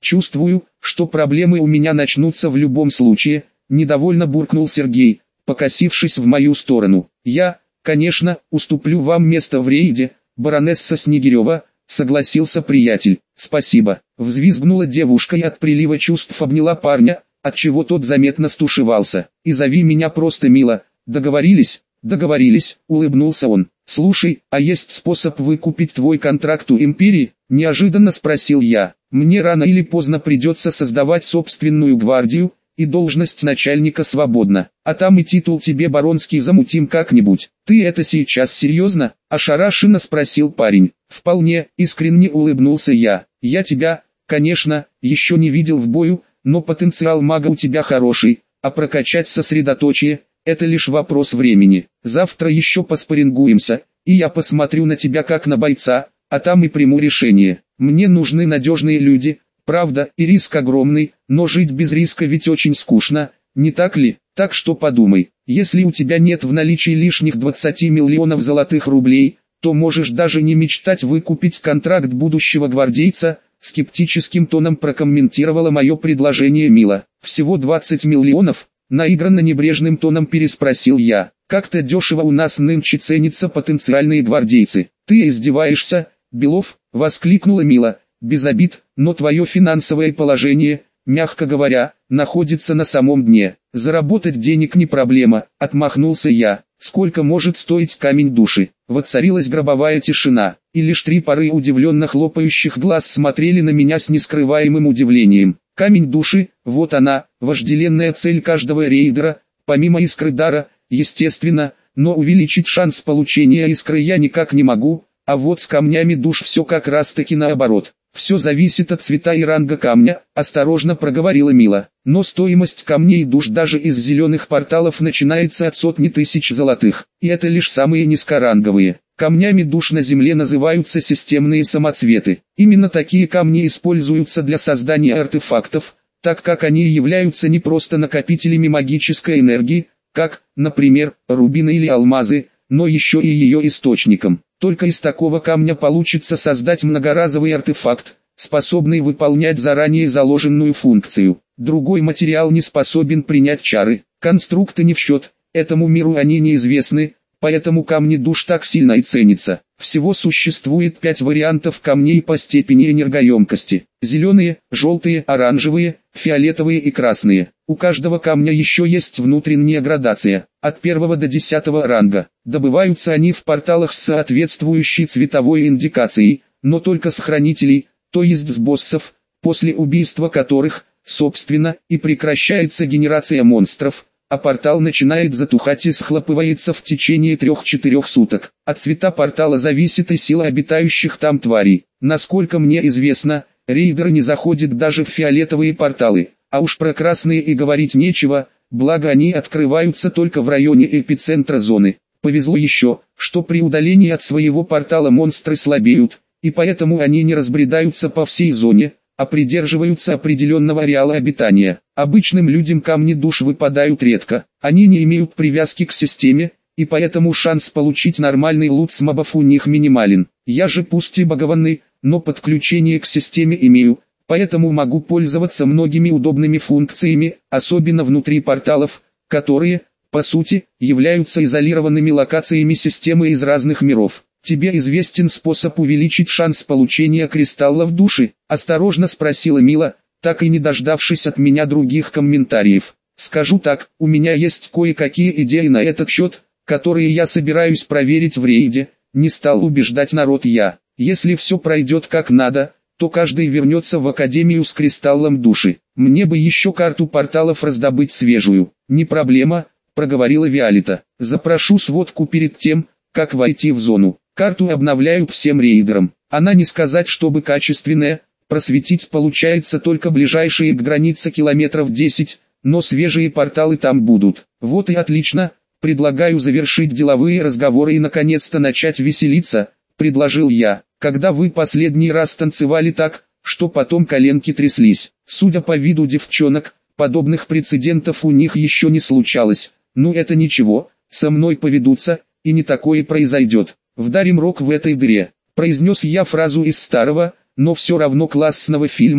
Чувствую, что проблемы у меня начнутся в любом случае, недовольно буркнул Сергей, покосившись в мою сторону. Я, конечно, уступлю вам место в рейде, баронесса Снегирева, согласился приятель. Спасибо. Взвизгнула девушка и от прилива чувств обняла парня, отчего тот заметно стушевался. И зови меня просто Мила. Договорились? Договорились, улыбнулся он. Слушай, а есть способ выкупить твой контракт у Империи? Неожиданно спросил я. Мне рано или поздно придется создавать собственную гвардию, и должность начальника свободна. А там и титул тебе баронский замутим как-нибудь. Ты это сейчас серьезно? Ошарашенно спросил парень. Вполне, искренне улыбнулся я. Я тебя, конечно, еще не видел в бою, но потенциал мага у тебя хороший, а прокачать сосредоточие – это лишь вопрос времени. Завтра еще поспарингуемся, и я посмотрю на тебя как на бойца, а там и приму решение. Мне нужны надежные люди, правда, и риск огромный, но жить без риска ведь очень скучно, не так ли? Так что подумай, если у тебя нет в наличии лишних 20 миллионов золотых рублей, то можешь даже не мечтать выкупить контракт будущего гвардейца, скептическим тоном прокомментировала мое предложение Мила. Всего 20 миллионов? Наигранно небрежным тоном переспросил я. Как-то дешево у нас нынче ценятся потенциальные гвардейцы. Ты издеваешься, Белов? Воскликнула Мила. Без обид, но твое финансовое положение, мягко говоря, находится на самом дне. Заработать денег не проблема, отмахнулся я. Сколько может стоить камень души? Воцарилась гробовая тишина, и лишь три пары удивленно хлопающих глаз смотрели на меня с нескрываемым удивлением. Камень души, вот она, вожделенная цель каждого рейдера, помимо искры дара, естественно, но увеличить шанс получения искры я никак не могу, а вот с камнями душ все как раз таки наоборот. Все зависит от цвета и ранга камня, осторожно проговорила Мила. Но стоимость камней душ даже из зеленых порталов начинается от сотни тысяч золотых, и это лишь самые низкоранговые. Камнями душ на Земле называются системные самоцветы. Именно такие камни используются для создания артефактов, так как они являются не просто накопителями магической энергии, как, например, рубины или алмазы, но еще и ее источником. Только из такого камня получится создать многоразовый артефакт, способный выполнять заранее заложенную функцию. Другой материал не способен принять чары. Конструкты не в счет, этому миру они неизвестны, поэтому камни душ так сильно и ценятся. Всего существует 5 вариантов камней по степени энергоемкости. Зеленые, желтые, оранжевые, фиолетовые и красные. У каждого камня еще есть внутренняя градация, от 1 до 10 ранга. Добываются они в порталах с соответствующей цветовой индикацией, но только с хранителей, то есть с боссов, после убийства которых, собственно, и прекращается генерация монстров, а портал начинает затухать и схлопывается в течение 3-4 суток. От цвета портала зависит и сила обитающих там тварей. Насколько мне известно, рейдеры не заходят даже в фиолетовые порталы, а уж про красные и говорить нечего, благо они открываются только в районе эпицентра зоны. Повезло еще, что при удалении от своего портала монстры слабеют, и поэтому они не разбредаются по всей зоне, а придерживаются определенного ареала обитания. Обычным людям камни душ выпадают редко, они не имеют привязки к системе, и поэтому шанс получить нормальный лут с мобов у них минимален. Я же пусть и багованный, но подключение к системе имею, поэтому могу пользоваться многими удобными функциями, особенно внутри порталов, которые, по сути, являются изолированными локациями системы из разных миров. «Тебе известен способ увеличить шанс получения кристаллов души?» – осторожно спросила Мила, так и не дождавшись от меня других комментариев. «Скажу так, у меня есть кое-какие идеи на этот счет, которые я собираюсь проверить в рейде», – не стал убеждать народ я. «Если все пройдет как надо, то каждый вернется в академию с кристаллом души. Мне бы еще карту порталов раздобыть свежую». «Не проблема», – проговорила Виолетта. «Запрошу сводку перед тем, как войти в зону. Карту обновляют всем рейдерам. Она не сказать, чтобы качественная, просветить получается только ближайшие к границе километров 10, но свежие порталы там будут. Вот и отлично, предлагаю завершить деловые разговоры и наконец-то начать веселиться», — предложил я. «Когда вы последний раз танцевали так, что потом коленки тряслись?» Судя по виду девчонок, подобных прецедентов у них еще не случалось. «Ну это ничего, со мной поведутся, и не такое произойдет. Вдарим рог в этой дыре», — произнес я фразу из старого, но все равно классного фильма,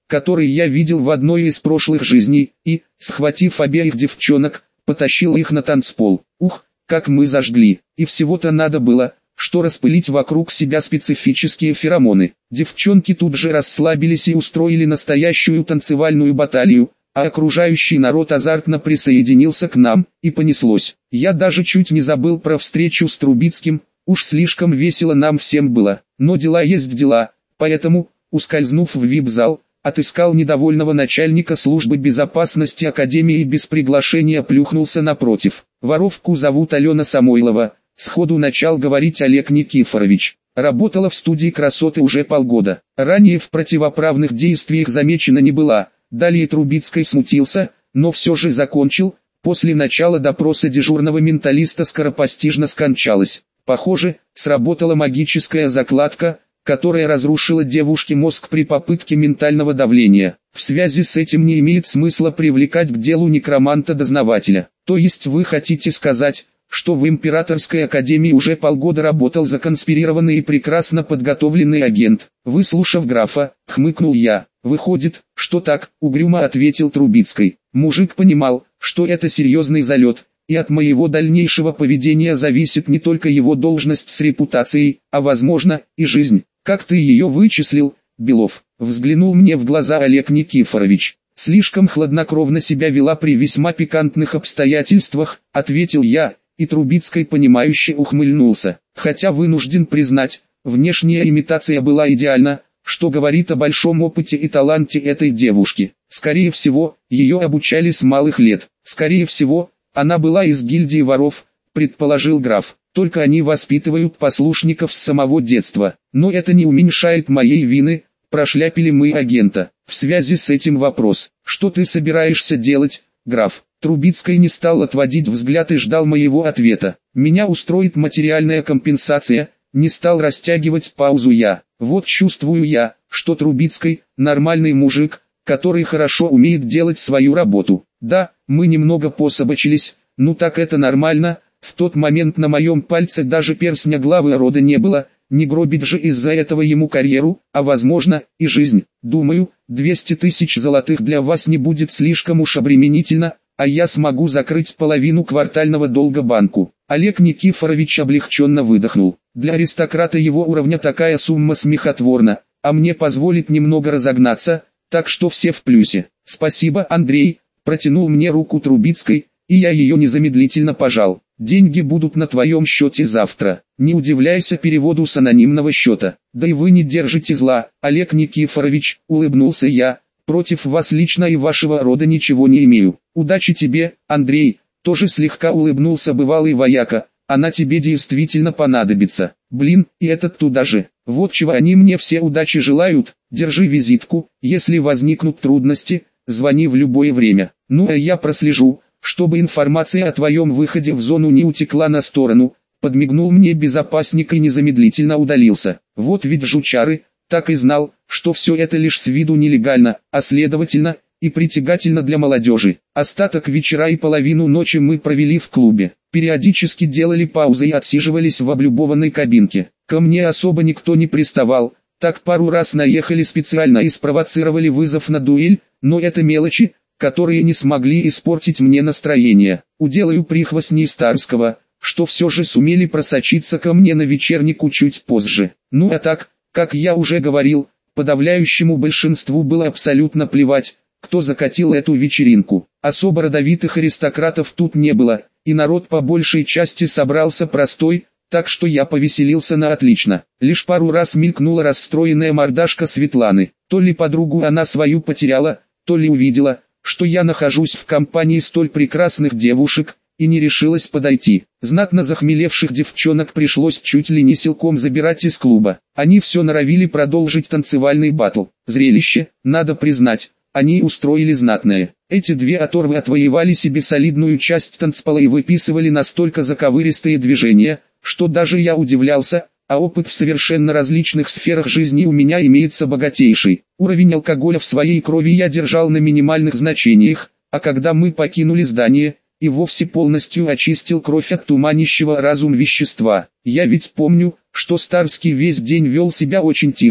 который я видел в одной из прошлых жизней, и, схватив обеих девчонок, потащил их на танцпол. Ух, как мы зажгли, и всего-то надо было, что распылить вокруг себя специфические феромоны. Девчонки тут же расслабились и устроили настоящую танцевальную баталию, а окружающий народ азартно присоединился к нам, и понеслось. Я даже чуть не забыл про встречу с Трубицким, уж слишком весело нам всем было. Но дела есть дела, поэтому, ускользнув в вип-зал, отыскал недовольного начальника службы безопасности Академии и без приглашения плюхнулся напротив. Воровку зовут Алена Самойлова, сходу начал говорить Олег Никифорович. Работала в студии красоты уже полгода. Ранее в противоправных действиях замечена не была. Далее Трубицкий смутился, но все же закончил. После начала допроса дежурного менталиста скоропостижно скончалась. Похоже, сработала магическая закладка, которая разрушила девушке мозг при попытке ментального давления. В связи с этим не имеет смысла привлекать к делу некроманта-дознавателя. То есть вы хотите сказать, что в Императорской Академии уже полгода работал законспирированный и прекрасно подготовленный агент? Выслушав графа, хмыкнул я. Выходит, что так, угрюмо ответил Трубицкий. Мужик понимал, что это серьезный залет, и от моего дальнейшего поведения зависит не только его должность с репутацией, а возможно, и жизнь. Как ты ее вычислил, Белов? Взглянул мне в глаза Олег Никифорович. Слишком хладнокровно себя вела при весьма пикантных обстоятельствах, ответил я, и Трубицкий понимающе ухмыльнулся. Хотя вынужден признать, внешняя имитация была идеальна, что говорит о большом опыте и таланте этой девушки. Скорее всего, ее обучали с малых лет. Скорее всего, она была из гильдии воров, предположил граф. Только они воспитывают послушников с самого детства. Но это не уменьшает моей вины, прошляпили мы агента. В связи с этим вопрос: что ты собираешься делать, граф? Трубицкий не стал отводить взгляд и ждал моего ответа. Меня устроит материальная компенсация, не стал растягивать паузу я. Вот чувствую я, что Трубицкий – нормальный мужик, который хорошо умеет делать свою работу. Да, мы немного пособачились, ну так это нормально. В тот момент на моем пальце даже перстня главы рода не было, не гробить же из-за этого ему карьеру, а возможно, и жизнь. Думаю, 200 тысяч золотых для вас не будет слишком уж обременительно, а я смогу закрыть половину квартального долга банку. Олег Никифорович облегченно выдохнул. Для аристократа его уровня такая сумма смехотворна, а мне позволит немного разогнаться, так что все в плюсе. Спасибо, Андрей, протянул мне руку Трубицкий, и я ее незамедлительно пожал. Деньги будут на твоем счете завтра. Не удивляйся переводу с анонимного счета. Да и вы не держите зла, Олег Никифорович, улыбнулся я. Против вас лично и вашего рода ничего не имею. Удачи тебе, Андрей, тоже слегка улыбнулся бывалый вояка. Она тебе действительно понадобится. Блин, и этот туда же. Вот чего они мне все удачи желают. Держи визитку, если возникнут трудности, звони в любое время. Ну а я прослежу, чтобы информация о твоем выходе в зону не утекла на сторону. Подмигнул мне безопасник и незамедлительно удалился. Вот ведь жучары, так и знал, что все это лишь с виду нелегально, а следовательно, и притягательно для молодежи. Остаток вечера и половину ночи мы провели в клубе. Периодически делали паузы и отсиживались в облюбованной кабинке. Ко мне особо никто не приставал, так пару раз наехали специально и спровоцировали вызов на дуэль, но это мелочи, которые не смогли испортить мне настроение. Уделаю прихвостней Старского, что все же сумели просочиться ко мне на вечернику чуть позже. Ну а так, как я уже говорил, подавляющему большинству было абсолютно плевать, кто закатил эту вечеринку. Особо родовитых аристократов тут не было, и народ по большей части собрался простой, так что я повеселился на отлично. Лишь пару раз мелькнула расстроенная мордашка Светланы. То ли подругу она свою потеряла, то ли увидела, что я нахожусь в компании столь прекрасных девушек, и не решилась подойти. Знатно захмелевших девчонок пришлось чуть ли не силком забирать из клуба. Они все норовили продолжить танцевальный баттл. Зрелище, надо признать, они устроили знатное. Эти две оторвы отвоевали себе солидную часть танцпола и выписывали настолько заковыристые движения, что даже я удивлялся, а опыт в совершенно различных сферах жизни у меня имеется богатейший. Уровень алкоголя в своей крови я держал на минимальных значениях, а когда мы покинули здание, и вовсе полностью очистил кровь от туманящего разум вещества. Я ведь помню, что Старский весь день вел себя очень тихо,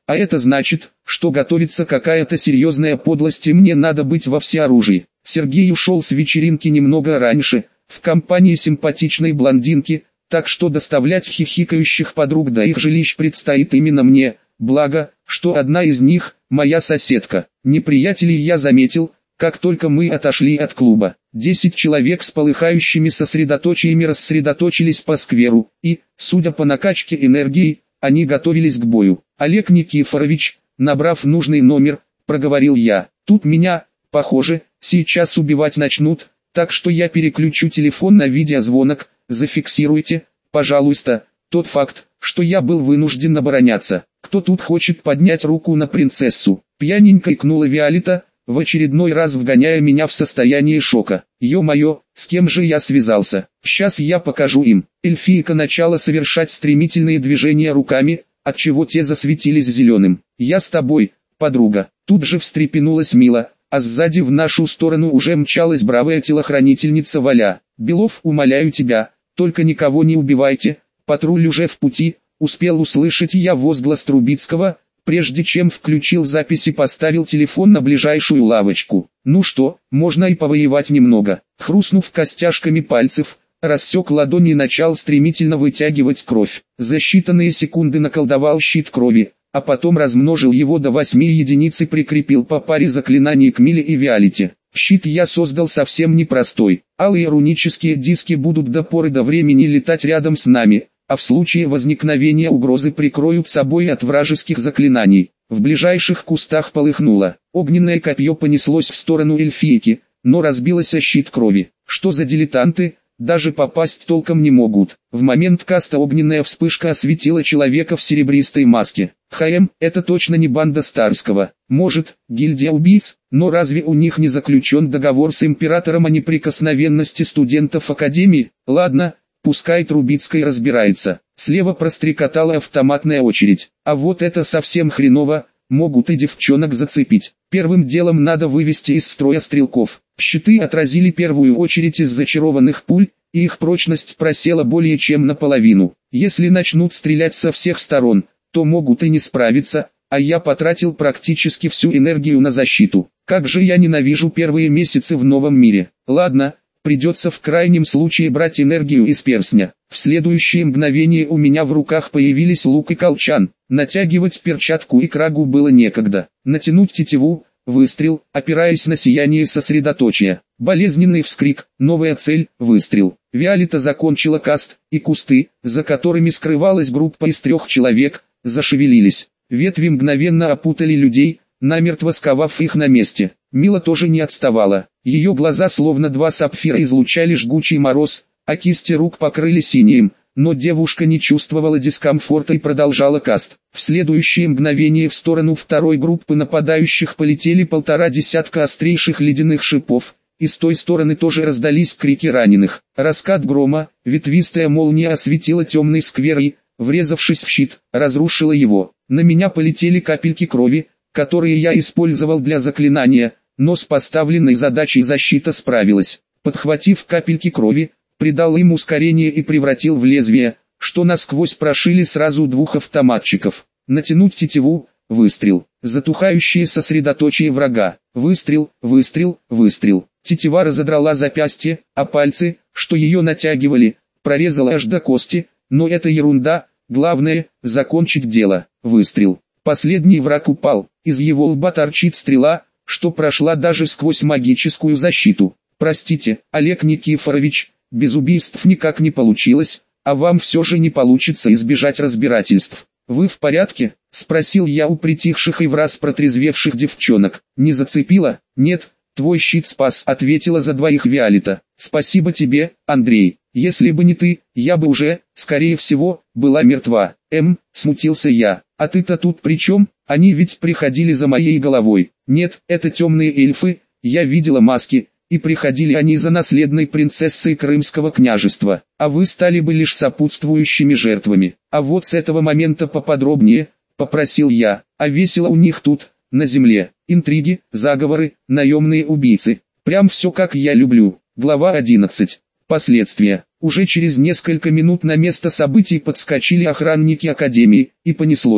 А это значит, что готовится какая-то серьезная подлость и мне надо быть во всеоружии. Сергей ушел с вечеринки немного раньше, в компании симпатичной блондинки, так что доставлять хихикающих подруг до их жилищ предстоит именно мне, благо, что одна из них – моя соседка. Неприятелей я заметил, как только мы отошли от клуба. 10 человек с полыхающими сосредоточиями рассредоточились по скверу, и, судя по накачке энергии, они готовились к бою. «Олег Никифорович», набрав нужный номер, проговорил я, «тут меня, похоже, сейчас убивать начнут, так что я переключу телефон на видеозвонок, зафиксируйте, пожалуйста, тот факт, что я был вынужден обороняться. Кто тут хочет поднять руку на принцессу?» Пьяненько икнула Виолетта, в очередной раз вгоняя меня в состояние шока. «Ё-моё, с кем же я связался? Сейчас я покажу им». Эльфийка начала совершать стремительные движения руками, отчего те засветились зеленым. «Я с тобой, подруга». Тут же встрепенулась Мила, а сзади в нашу сторону уже мчалась бравая телохранительница Валя. «Белов, умоляю тебя, только никого не убивайте, патруль уже в пути», успел услышать я возглас Трубицкого, прежде чем включил запись и поставил телефон на ближайшую лавочку. «Ну что, можно и повоевать немного». Хрустнув костяшками пальцев, рассек ладонь и начал стремительно вытягивать кровь. За считанные секунды наколдовал щит крови, а потом размножил его до 8 единиц и прикрепил по паре заклинаний к Миле и Виолетте. Щит я создал совсем непростой. Алые рунические диски будут до поры до времени летать рядом с нами, а в случае возникновения угрозы прикроют собой от вражеских заклинаний. В ближайших кустах полыхнуло. Огненное копье понеслось в сторону эльфийки, но разбилось о щит крови. Что за дилетанты, даже попасть толком не могут. В момент каста огненная вспышка осветила человека в серебристой маске. Это точно не банда Старского. Может, гильдия убийц, но разве у них не заключен договор с императором о неприкосновенности студентов академии? Ладно, пускай Трубицкой разбирается. Слева прострекотала автоматная очередь. А вот это совсем хреново, могут и девчонок зацепить. Первым делом надо вывести из строя стрелков. Щиты отразили первую очередь из зачарованных пуль, и их прочность просела более чем наполовину. Если начнут стрелять со всех сторон, то могут и не справиться, а я потратил практически всю энергию на защиту. Как же я ненавижу первые месяцы в новом мире. Ладно, придется в крайнем случае брать энергию из перстня. В следующее мгновение у меня в руках появились лук и колчан. Натягивать перчатку и крагу было некогда. Натянуть тетиву, выстрел, опираясь на сияние сосредоточия. Болезненный вскрик, новая цель, выстрел. Виолетта закончила каст, и кусты, за которыми скрывалась группа из 3 человек, зашевелились. Ветви мгновенно опутали людей, намертво сковав их на месте. Мила тоже не отставала. Ее глаза словно 2 сапфира излучали жгучий мороз, а кисти рук покрыли синим, но девушка не чувствовала дискомфорта и продолжала каст. В следующее мгновение в сторону второй группы нападающих полетели 1,5 десятка острейших ледяных шипов, и с той стороны тоже раздались крики раненых. Раскат грома, ветвистая молния осветила темный сквер и, врезавшись в щит, разрушила его. На меня полетели капельки крови, которые я использовал для заклинания, но с поставленной задачей защита справилась. Подхватив капельки крови, придал им ускорение и превратил в лезвие, что насквозь прошили сразу 2 автоматчиков. Натянуть тетиву, выстрел. Затухающее сосредоточие врага. Выстрел, выстрел, выстрел. Тетива разодрала запястье, а пальцы, что ее натягивали, прорезала аж до кости, но это ерунда, главное, закончить дело. Выстрел. Последний враг упал, из его лба торчит стрела, что прошла даже сквозь магическую защиту. Простите, Олег Никифорович, без убийств никак не получилось, а вам все же не получится избежать разбирательств. «Вы в порядке?» – спросил я у притихших и враз протрезвевших девчонок. «Не зацепило?» «Нет, твой щит спас», – ответила за 2 Виолетта. «Спасибо тебе, Андрей. Если бы не ты, я бы уже, скорее всего, была мертва». Смутился я. «А ты-то тут при чем? Они ведь приходили за моей головой». «Нет, это темные эльфы, я видела маски, и приходили они за наследной принцессой Крымского княжества, а вы стали бы лишь сопутствующими жертвами. А вот с этого момента поподробнее», — попросил я. «А весело у них тут, на земле. Интриги, заговоры, наемные убийцы. Прям все как я люблю». Глава 11. Последствия. Уже через несколько минут на место событий подскочили охранники Академии, и понеслось.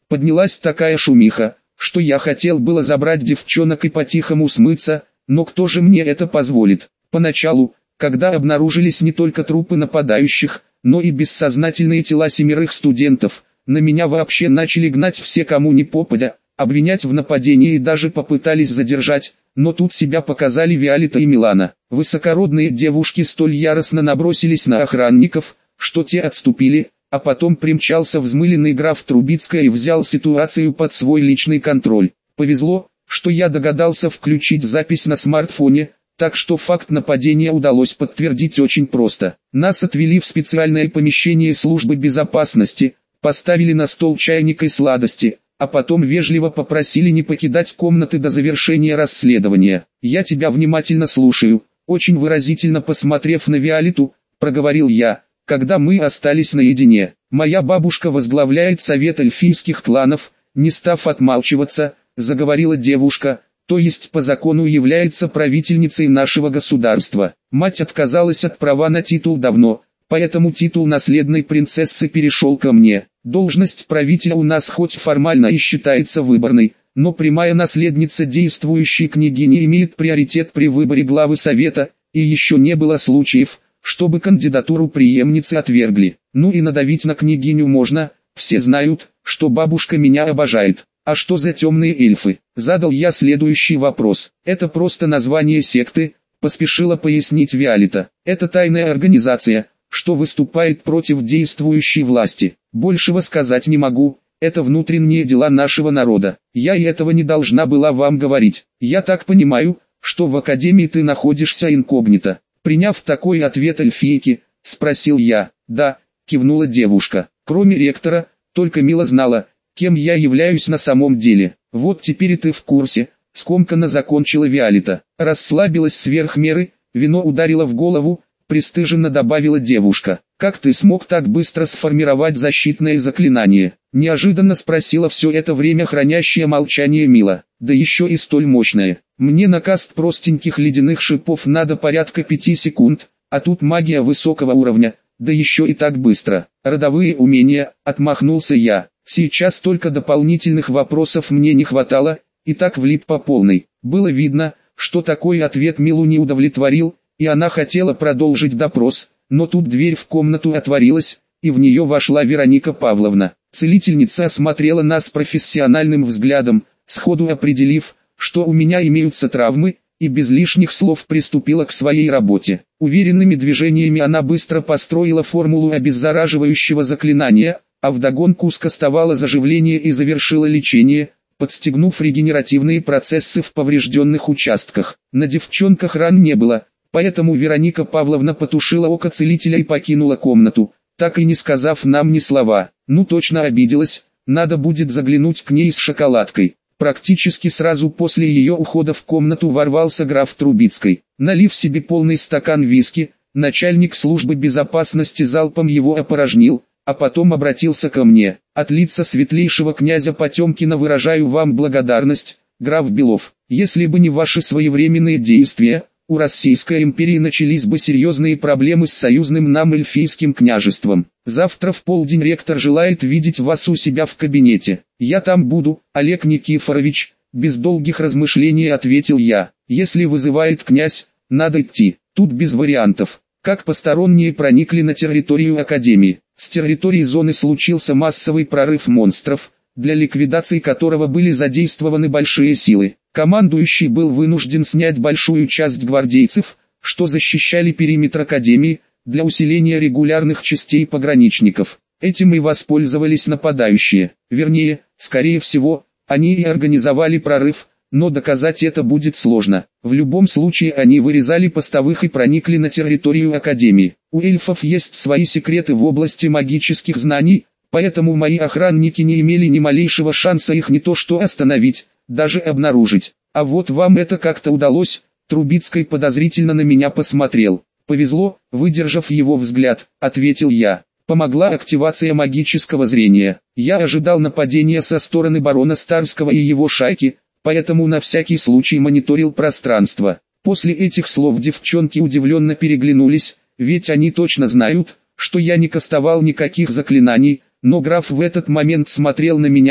Поднялась такая шумиха, что я хотел было забрать девчонок и по-тихому смыться, но кто же мне это позволит? Поначалу, когда обнаружились не только трупы нападающих, но и бессознательные тела 7 студентов, на меня вообще начали гнать все кому ни попадя, обвинять в нападении и даже попытались задержать, но тут себя показали Виолетта и Милана. Высокородные девушки столь яростно набросились на охранников, что те отступили, а потом примчался взмыленный граф Трубицкая и взял ситуацию под свой личный контроль. Повезло, что я догадался включить запись на смартфоне, так что факт нападения удалось подтвердить очень просто. Нас отвели в специальное помещение службы безопасности, поставили на стол чайник и сладости, а потом вежливо попросили не покидать комнаты до завершения расследования. «Я тебя внимательно слушаю», очень выразительно посмотрев на Виолетту, проговорил я, когда мы остались наедине. «Моя бабушка возглавляет совет эльфийских кланов», не став отмалчиваться, заговорила девушка, то есть по закону является правительницей нашего государства. Мать отказалась от права на титул давно, поэтому титул наследной принцессы перешел ко мне. Должность правителя у нас хоть формально и считается выборной, но прямая наследница действующей княгини имеет приоритет при выборе главы совета, и еще не было случаев, чтобы кандидатуру преемницы отвергли. Ну и надавить на княгиню можно, все знают, что бабушка меня обожает. А что за темные эльфы? Задал я следующий вопрос. Это просто название секты, поспешила пояснить Виолетта. Это тайная организация, что выступает против действующей власти. Большего сказать не могу, это внутренние дела нашего народа. Я и этого не должна была вам говорить. Я так понимаю, что в академии ты находишься инкогнито. Приняв такой ответ эльфийки, спросил я. Да, кивнула девушка. Кроме ректора, только Мила знала, кем я являюсь на самом деле. Вот теперь и ты в курсе, скомканно закончила Виолетта. Расслабилась сверх меры, вино ударило в голову, пристыженно добавила девушка. Как ты смог так быстро сформировать защитное заклинание? Неожиданно спросила все это время хранящее молчание Мила. Да еще и столь мощное. Мне на каст простеньких ледяных шипов надо порядка 5 секунд, а тут магия высокого уровня, да еще и так быстро. Родовые умения, отмахнулся я. Сейчас только дополнительных вопросов мне не хватало, и так влип по полной. Было видно, что такой ответ Милу не удовлетворил, и она хотела продолжить допрос, но тут дверь в комнату отворилась, и в нее вошла Вероника Павловна. Целительница осмотрела нас профессиональным взглядом, сходу определив, что у меня имеются травмы, и без лишних слов приступила к своей работе. Уверенными движениями она быстро построила формулу обеззараживающего заклинания, а вдогонку скостовала заживление и завершила лечение, подстегнув регенеративные процессы в поврежденных участках. На девчонках ран не было, поэтому Вероника Павловна потушила око целителя и покинула комнату, так и не сказав нам ни слова. Ну точно обиделась, надо будет заглянуть к ней с шоколадкой. Практически сразу после ее ухода в комнату ворвался граф Трубицкой. Налив себе полный стакан виски, начальник службы безопасности залпом его опорожнил, а потом обратился ко мне. От лица светлейшего князя Потемкина выражаю вам благодарность, граф Белов. Если бы не ваши своевременные действия, у Российской империи начались бы серьезные проблемы с союзным нам эльфийским княжеством. Завтра в полдень ректор желает видеть вас у себя в кабинете. Я там буду, Олег Никифорович, без долгих размышлений ответил я. Если вызывает князь, надо идти. Тут без вариантов. Как посторонние проникли на территорию академии. С территории зоны случился массовый прорыв монстров, для ликвидации которого были задействованы большие силы. Командующий был вынужден снять большую часть гвардейцев, что защищали периметр академии, для усиления регулярных частей пограничников. Этим и воспользовались нападающие. Вернее, скорее всего, они и организовали прорыв, но доказать это будет сложно. В любом случае они вырезали постовых и проникли на территорию академии. У эльфов есть свои секреты в области магических знаний, поэтому мои охранники не имели ни малейшего шанса их не то что остановить, даже обнаружить. А вот вам это как-то удалось, Трубицкий подозрительно на меня посмотрел. Повезло, выдержав его взгляд, ответил я. Помогла активация магического зрения. Я ожидал нападения со стороны барона Старского и его шайки, поэтому на всякий случай мониторил пространство. После этих слов девчонки удивленно переглянулись, ведь они точно знают, что я не кастовал никаких заклинаний, но граф в этот момент смотрел на меня,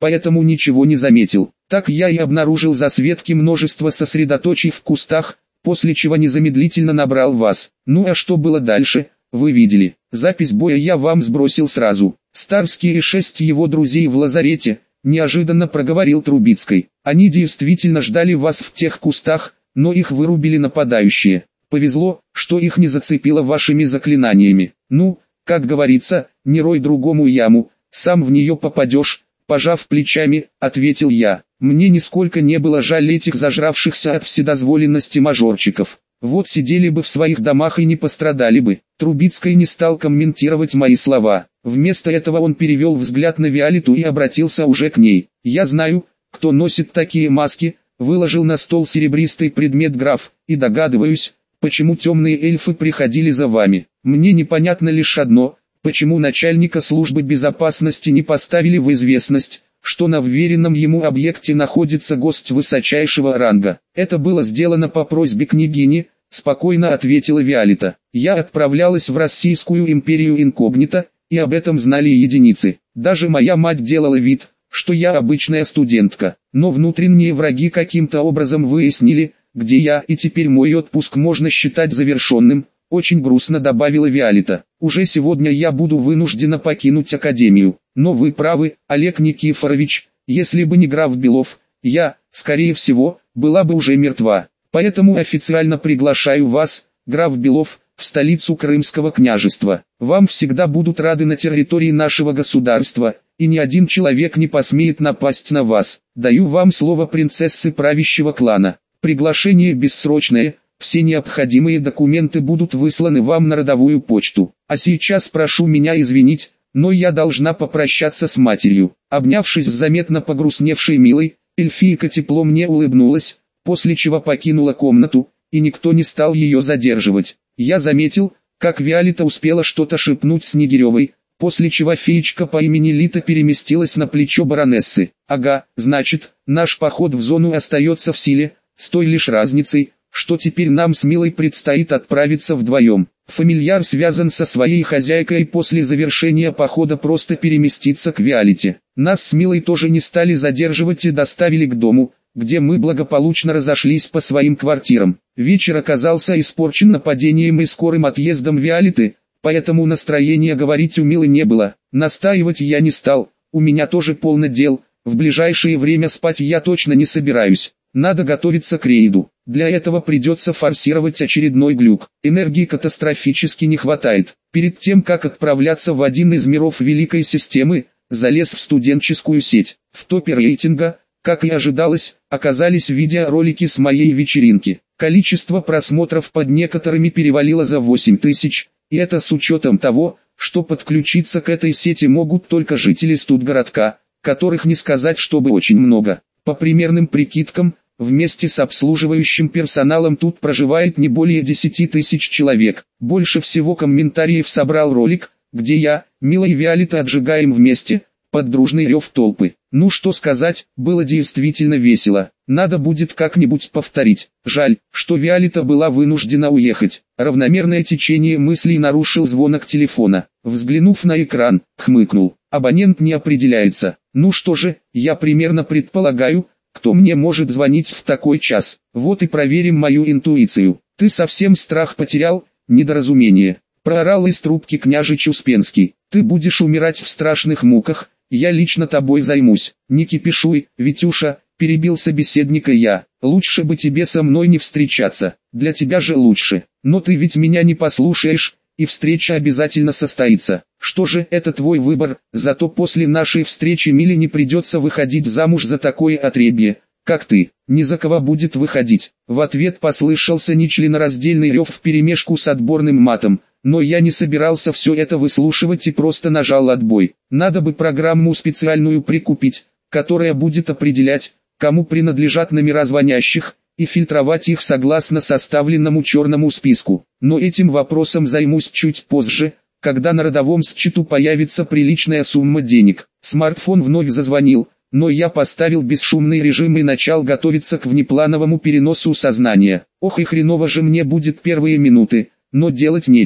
поэтому ничего не заметил. Так я и обнаружил засветки множества сосредоточий в кустах, после чего незамедлительно набрал вас. Ну а что было дальше, вы видели. Запись боя я вам сбросил сразу. Старский и 6 его друзей в лазарете, неожиданно проговорил Трубицкой. Они действительно ждали вас в тех кустах, но их вырубили нападающие. Повезло, что их не зацепило вашими заклинаниями. Ну, как говорится, не рой другому яму, сам в нее попадешь, пожав плечами, ответил я. Мне нисколько не было жаль этих зажравшихся от вседозволенности мажорчиков. Вот сидели бы в своих домах и не пострадали бы. Трубицкий не стал комментировать мои слова. Вместо этого он перевел взгляд на Виолетту и обратился уже к ней. Я знаю, кто носит такие маски, выложил на стол серебристый предмет граф, и догадываюсь, почему темные эльфы приходили за вами. Мне непонятно лишь одно, почему начальника службы безопасности не поставили в известность, что на вверенном ему объекте находится гость высочайшего ранга. Это было сделано по просьбе княгини, спокойно ответила Виолетта. Я отправлялась в Российскую империю инкогнито, и об этом знали единицы. Даже моя мать делала вид, что я обычная студентка. Но внутренние враги каким-то образом выяснили, где я, и теперь мой отпуск можно считать завершенным, очень грустно добавила Виолетта. Уже сегодня я буду вынуждена покинуть академию. Но вы правы, Олег Никифорович, если бы не граф Белов, я, скорее всего, была бы уже мертва. Поэтому официально приглашаю вас, граф Белов, в столицу Крымского княжества. Вам всегда будут рады на территории нашего государства, и ни один человек не посмеет напасть на вас. Даю вам слово принцессы правящего клана. Приглашение бессрочное, все необходимые документы будут высланы вам на родовую почту. А сейчас прошу меня извинить, но я должна попрощаться с матерью. Обнявшись с заметно погрустневшей Милой, эльфийка тепло мне улыбнулась, после чего покинула комнату, и никто не стал ее задерживать. Я заметил, как Виолетта успела что-то шепнуть Снегиревой, после чего феечка по имени Лита переместилась на плечо баронессы. Ага, значит, наш поход в зону остается в силе, с той лишь разницей, что теперь нам с Милой предстоит отправиться вдвоем. Фамильяр связан со своей хозяйкой и после завершения похода просто переместится к Виолетте. Нас с Милой тоже не стали задерживать и доставили к дому, где мы благополучно разошлись по своим квартирам. Вечер оказался испорчен нападением и скорым отъездом Виолетты, поэтому настроения говорить у Милы не было. Настаивать я не стал, у меня тоже полно дел, в ближайшее время спать я точно не собираюсь. Надо готовиться к рейду. Для этого придется форсировать очередной глюк. Энергии катастрофически не хватает. Перед тем как отправляться в один из миров Великой Системы, залез в студенческую сеть. В топе рейтинга, как и ожидалось, оказались видеоролики с моей вечеринки. Количество просмотров под некоторыми перевалило за 8000, и это с учетом того, что подключиться к этой сети могут только жители студгородка, которых не сказать чтобы очень много. По примерным прикидкам, вместе с обслуживающим персоналом тут проживает не более 10 тысяч человек. Больше всего комментариев собрал ролик, где я, Мила и Виолетта отжигаем вместе, под дружный рев толпы. Ну что сказать, было действительно весело. Надо будет как-нибудь повторить. Жаль, что Виолетта была вынуждена уехать. Равномерное течение мыслей нарушил звонок телефона. Взглянув на экран, хмыкнул. Абонент не определяется. Ну что же, я примерно предполагаю, кто мне может звонить в такой час. Вот и проверим мою интуицию. Ты совсем страх потерял? Недоразумение. Проорал из трубки княжич Успенский. Ты будешь умирать в страшных муках, я лично тобой займусь. Не кипишуй, Витюша, перебил собеседника я. Лучше бы тебе со мной не встречаться. Для тебя же лучше. Но ты ведь меня не послушаешь, и встреча обязательно состоится. Что же, это твой выбор, зато после нашей встречи Миле не придется выходить замуж за такое отребье, как ты. Ни за кого будет выходить. В ответ послышался нечленораздельный рев вперемешку с отборным матом, но я не собирался все это выслушивать и просто нажал отбой. Надо бы программу специальную прикупить, которая будет определять, кому принадлежат номера звонящих, и фильтровать их согласно составленному черному списку. Но этим вопросом займусь чуть позже, когда на родовом счету появится приличная сумма денег. Смартфон вновь зазвонил, но я поставил бесшумный режим и начал готовиться к внеплановому переносу сознания. Ох и хреново же мне будет первые минуты, но делать нечего.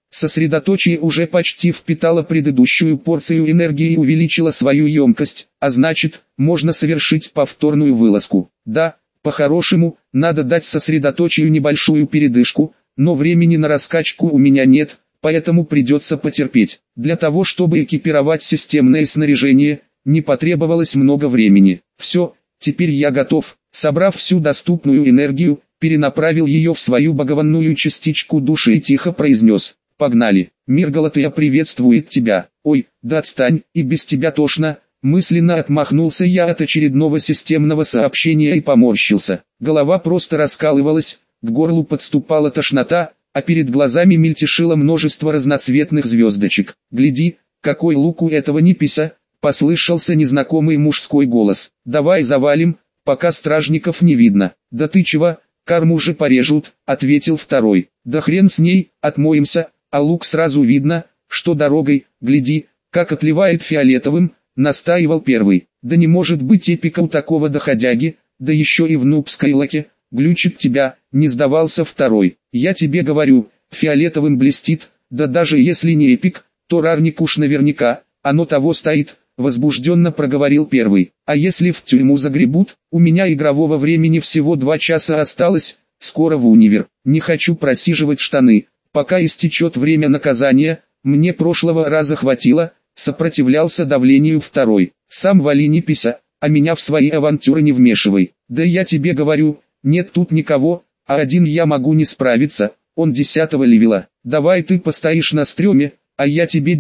Сосредоточие уже почти впитало предыдущую порцию энергии и увеличило свою емкость, а значит, можно совершить повторную вылазку. Да, по-хорошему, надо дать сосредоточию небольшую передышку, но времени на раскачку у меня нет, поэтому придется потерпеть. Для того, чтобы экипировать системное снаряжение, не потребовалось много времени. Все, теперь я готов. Собрав всю доступную энергию, перенаправил ее в свою богованную частичку души и тихо произнес: «Погнали, мир Галатея приветствует тебя». «Ой, да отстань, и без тебя тошно». Мысленно отмахнулся я от очередного системного сообщения и поморщился. Голова просто раскалывалась, к горлу подступала тошнота, а перед глазами мельтешило множество разноцветных звездочек. «Гляди, какой лук у этого неписа!» — послышался незнакомый мужской голос. «Давай завалим, пока стражников не видно». «Да ты чего, карму же порежут», — ответил второй. «Да хрен с ней, отмоемся, а лук сразу видно, что дорогой, гляди, как отливает фиолетовым», — настаивал первый. «Да не может быть эпика у такого доходяги, да еще и в нубской лаке, глючит тебя», — не сдавался второй. «Я тебе говорю, фиолетовым блестит, да даже если не эпик, то рарник уж наверняка, оно того стоит», — возбужденно проговорил первый. «А если в тюрьму загребут? У меня игрового времени всего 2 часа осталось, скоро в универ. Не хочу просиживать штаны, пока истечет время наказания, мне прошлого раза хватило», — сопротивлялся давлению второй. «Сам вали не пися, а меня в свои авантюры не вмешивай». «Да я тебе говорю, нет тут никого, а один я могу не справиться, он 10-го левела. Давай ты постоишь на стреме, а я тебе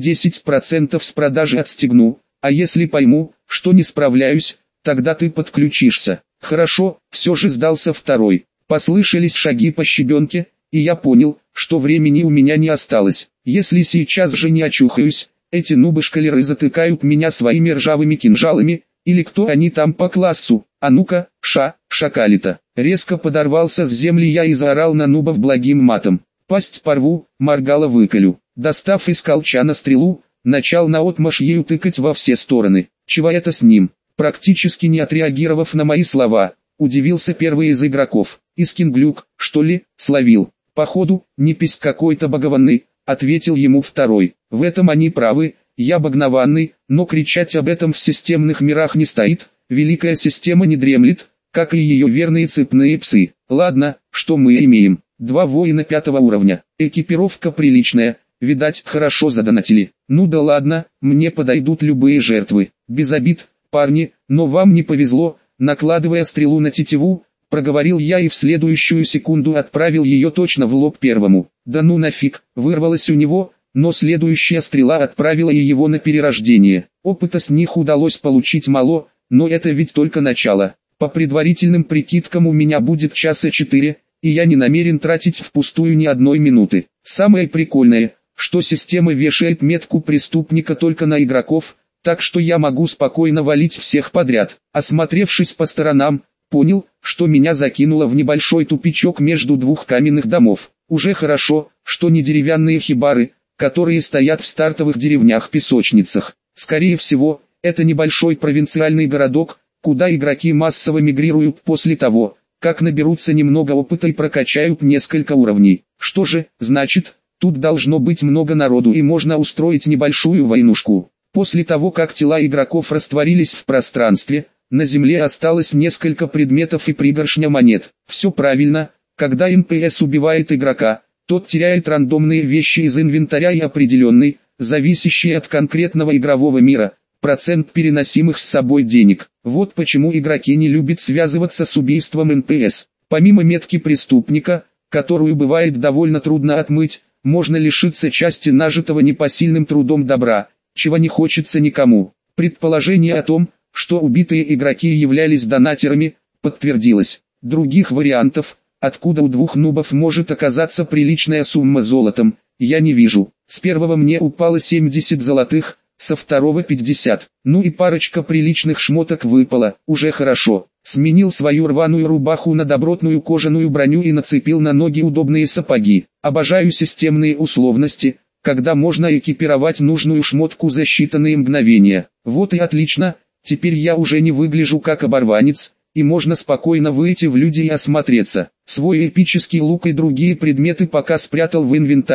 10% с продажи отстегну, а если пойму, что не справляюсь, тогда ты подключишься». «Хорошо», все же сдался второй. Послышались шаги по щебенке, и я понял, что времени у меня не осталось. Если сейчас же не очухаюсь, эти нубы-шкалеры затыкают меня своими ржавыми кинжалами, или кто они там по классу. «А ну-ка, шакалита!» Резко подорвался с земли я и заорал на нубов благим матом. «Пасть порву, моргало выколю». Достав из колчана стрелу, начал наотмашь ею тыкать во все стороны. «Чего это с ним?» Практически не отреагировав на мои слова, удивился первый из игроков. «Искинглюк, что ли, словил?» «Походу, непись какой-то богованный», — ответил ему второй. «В этом они правы, я богнованный, но кричать об этом в системных мирах не стоит, великая система не дремлет, как и ее верные цепные псы». Ладно, что мы имеем? 2 воина 5-го уровня, экипировка приличная, видать, хорошо задонатили. Ну да ладно, мне подойдут любые жертвы. Без обид, парни, но вам не повезло. Накладывая стрелу на тетиву, проговорил я и в следующую секунду отправил ее точно в лоб первому. «Да ну нафиг», вырвалось у него, но следующая стрела отправила и его на перерождение. Опыта с них удалось получить мало, но это ведь только начало. По предварительным прикидкам у меня будет часа 4, и я не намерен тратить впустую ни одной минуты. Самое прикольное, что система вешает метку преступника только на игроков, так что я могу спокойно валить всех подряд. Осмотревшись по сторонам, понял, что меня закинуло в небольшой тупичок между 2 каменных домов. Уже хорошо, что не деревянные хибары, которые стоят в стартовых деревнях-песочницах. Скорее всего, это небольшой провинциальный городок, куда игроки массово мигрируют после того, как наберутся немного опыта и прокачают несколько уровней. Что же, значит, тут должно быть много народу и можно устроить небольшую войнушку. После того, как тела игроков растворились в пространстве, на земле осталось несколько предметов и пригоршня монет. Все правильно, когда НПС убивает игрока, тот теряет рандомные вещи из инвентаря и определенный, зависящий от конкретного игрового мира, процент переносимых с собой денег. Вот почему игроки не любят связываться с убийством НПС. Помимо метки преступника, которую бывает довольно трудно отмыть, можно лишиться части нажитого непосильным трудом добра, чего не хочется никому. Предположение о том, что убитые игроки являлись донатерами, подтвердилось. Других вариантов, откуда у 2 нубов может оказаться приличная сумма золотом, я не вижу. С первого мне упало 70 золотых, со второго 50. Ну и парочка приличных шмоток выпала, уже хорошо. Сменил свою рваную рубаху на добротную кожаную броню и нацепил на ноги удобные сапоги. Обожаю системные условности, когда можно экипировать нужную шмотку за считанные мгновения. Вот и отлично, теперь я уже не выгляжу как оборванец, и можно спокойно выйти в люди и осмотреться. Свой эпический лук и другие предметы пока спрятал в инвентарь,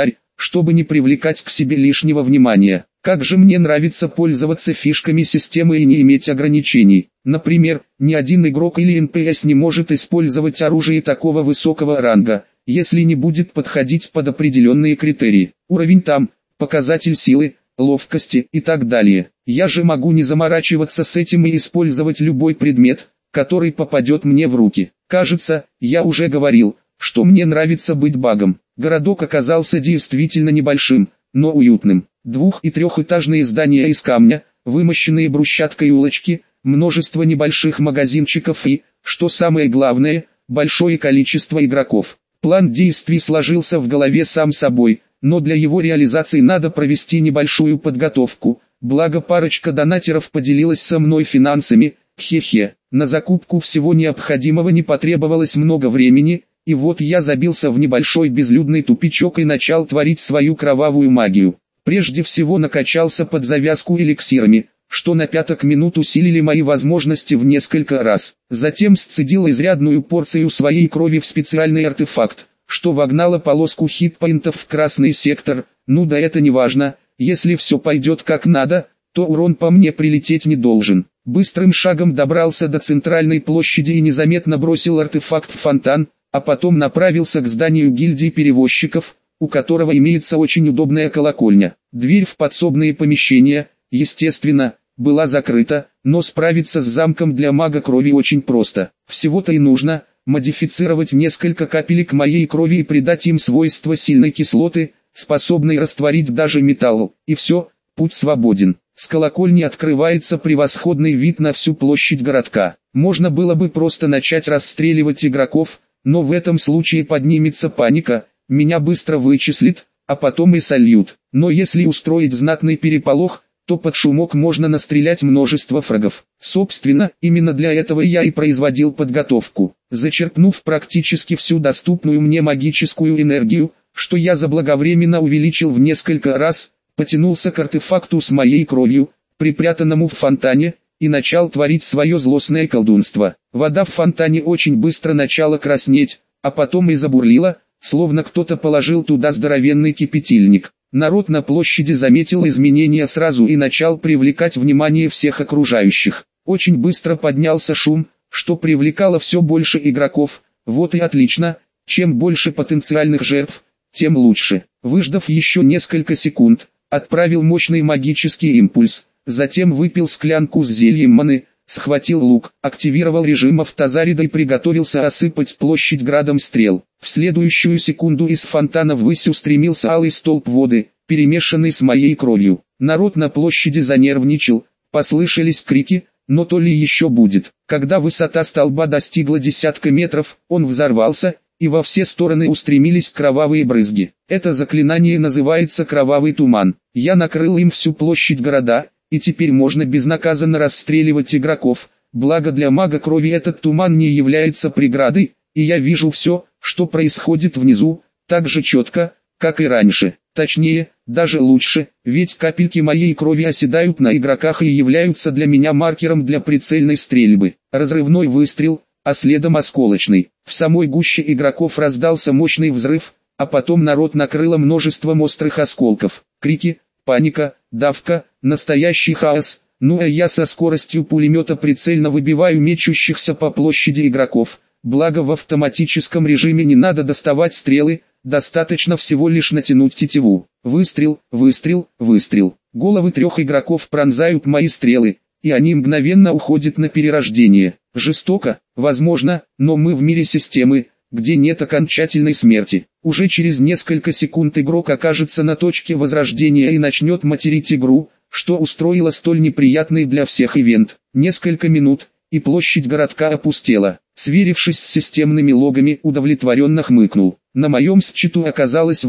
чтобы не привлекать к себе лишнего внимания. Как же мне нравится пользоваться фишками системы и не иметь ограничений. Например, ни один игрок или НПС не может использовать оружие такого высокого ранга, если не будет подходить под определенные критерии. Уровень там, показатель силы, ловкости и так далее. Я же могу не заморачиваться с этим и использовать любой предмет, который попадет мне в руки. Кажется, я уже говорил, что мне нравится быть багом. Городок оказался действительно небольшим, но уютным. Двух- и трехэтажные здания из камня, вымощенные брусчаткой улочки, множество небольших магазинчиков и, что самое главное, большое количество игроков. План действий сложился в голове сам собой, но для его реализации надо провести небольшую подготовку. Благо парочка донатеров поделилась со мной финансами, хе-хе. На закупку всего необходимого не потребовалось много времени, и вот я забился в небольшой безлюдный тупичок и начал творить свою кровавую магию. Прежде всего накачался под завязку эликсирами, что на пяток минут усилили мои возможности в несколько раз. Затем сцедил изрядную порцию своей крови в специальный артефакт, что вогнало полоску хитпоинтов в красный сектор. Ну да, это не важно, если все пойдет как надо, то урон по мне прилететь не должен. Быстрым шагом добрался до центральной площади и незаметно бросил артефакт в фонтан, а потом направился к зданию гильдии перевозчиков, у которого имеется очень удобная колокольня. Дверь в подсобные помещения, естественно, была закрыта, но справиться с замком для мага крови очень просто. Всего-то и нужно модифицировать несколько капелек моей крови и придать им свойства сильной кислоты, способной растворить даже металл. И все, путь свободен. С колокольни открывается превосходный вид на всю площадь городка. Можно было бы просто начать расстреливать игроков, но в этом случае поднимется паника, меня быстро вычислят, а потом и сольют. Но если устроить знатный переполох, то под шумок можно настрелять множество фрагов. Собственно, именно для этого я и производил подготовку. Зачерпнув практически всю доступную мне магическую энергию, что я заблаговременно увеличил в несколько раз, потянулся к артефакту с моей кровью, припрятанному в фонтане, и начал творить свое злостное колдунство. Вода в фонтане очень быстро начала краснеть, а потом и забурлила, словно кто-то положил туда здоровенный кипятильник. Народ на площади заметил изменения сразу и начал привлекать внимание всех окружающих. Очень быстро поднялся шум, что привлекало все больше игроков. Вот и отлично, чем больше потенциальных жертв, тем лучше. Выждав еще несколько секунд, отправил мощный магический импульс, затем выпил склянку с зельем маны, схватил лук, активировал режим автозаряда и приготовился осыпать площадь градом стрел. В следующую секунду из фонтана ввысь устремился алый столб воды, перемешанный с моей кровью. Народ на площади занервничал, послышались крики, но то ли еще будет. Когда высота столба достигла десятка метров, он взорвался, и во все стороны устремились кровавые брызги. Это заклинание называется кровавый туман. Я накрыл им всю площадь города, и теперь можно безнаказанно расстреливать игроков. Благо для мага крови этот туман не является преградой, и я вижу все, что происходит внизу, так же четко, как и раньше. Точнее, даже лучше, ведь капельки моей крови оседают на игроках и являются для меня маркером для прицельной стрельбы. Разрывной выстрел, а следом осколочный. В самой гуще игроков раздался мощный взрыв, а потом народ накрыло множеством острых осколков. Крики, паника, давка, настоящий хаос. Ну а я со скоростью пулемета прицельно выбиваю мечущихся по площади игроков. Благо в автоматическом режиме не надо доставать стрелы, достаточно всего лишь натянуть тетиву. Выстрел, выстрел, выстрел. Головы трех игроков пронзают мои стрелы, и они мгновенно уходят на перерождение. Жестоко, возможно, но мы в мире системы, где нет окончательной смерти. Уже через несколько секунд игрок окажется на точке возрождения и начнет материть игру, что устроило столь неприятный для всех ивент. Несколько минут, и площадь городка опустела. Сверившись с системными логами, удовлетворенно хмыкнул. На моем счету оказалось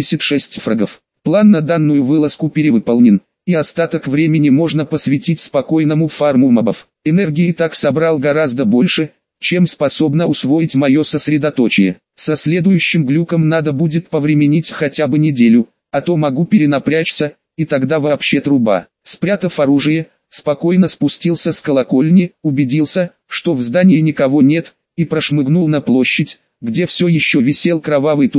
86 фрагов. План на данную вылазку перевыполнен, и остаток времени можно посвятить спокойному фарму мобов. Энергии так собрал гораздо больше, чем способно усвоить мое сосредоточие. Со следующим глюком надо будет повременить хотя бы неделю, а то могу перенапрячься, и тогда вообще труба. Спрятав оружие, спокойно спустился с колокольни, убедился, что в здании никого нет, и прошмыгнул на площадь, где все еще висел кровавый туман,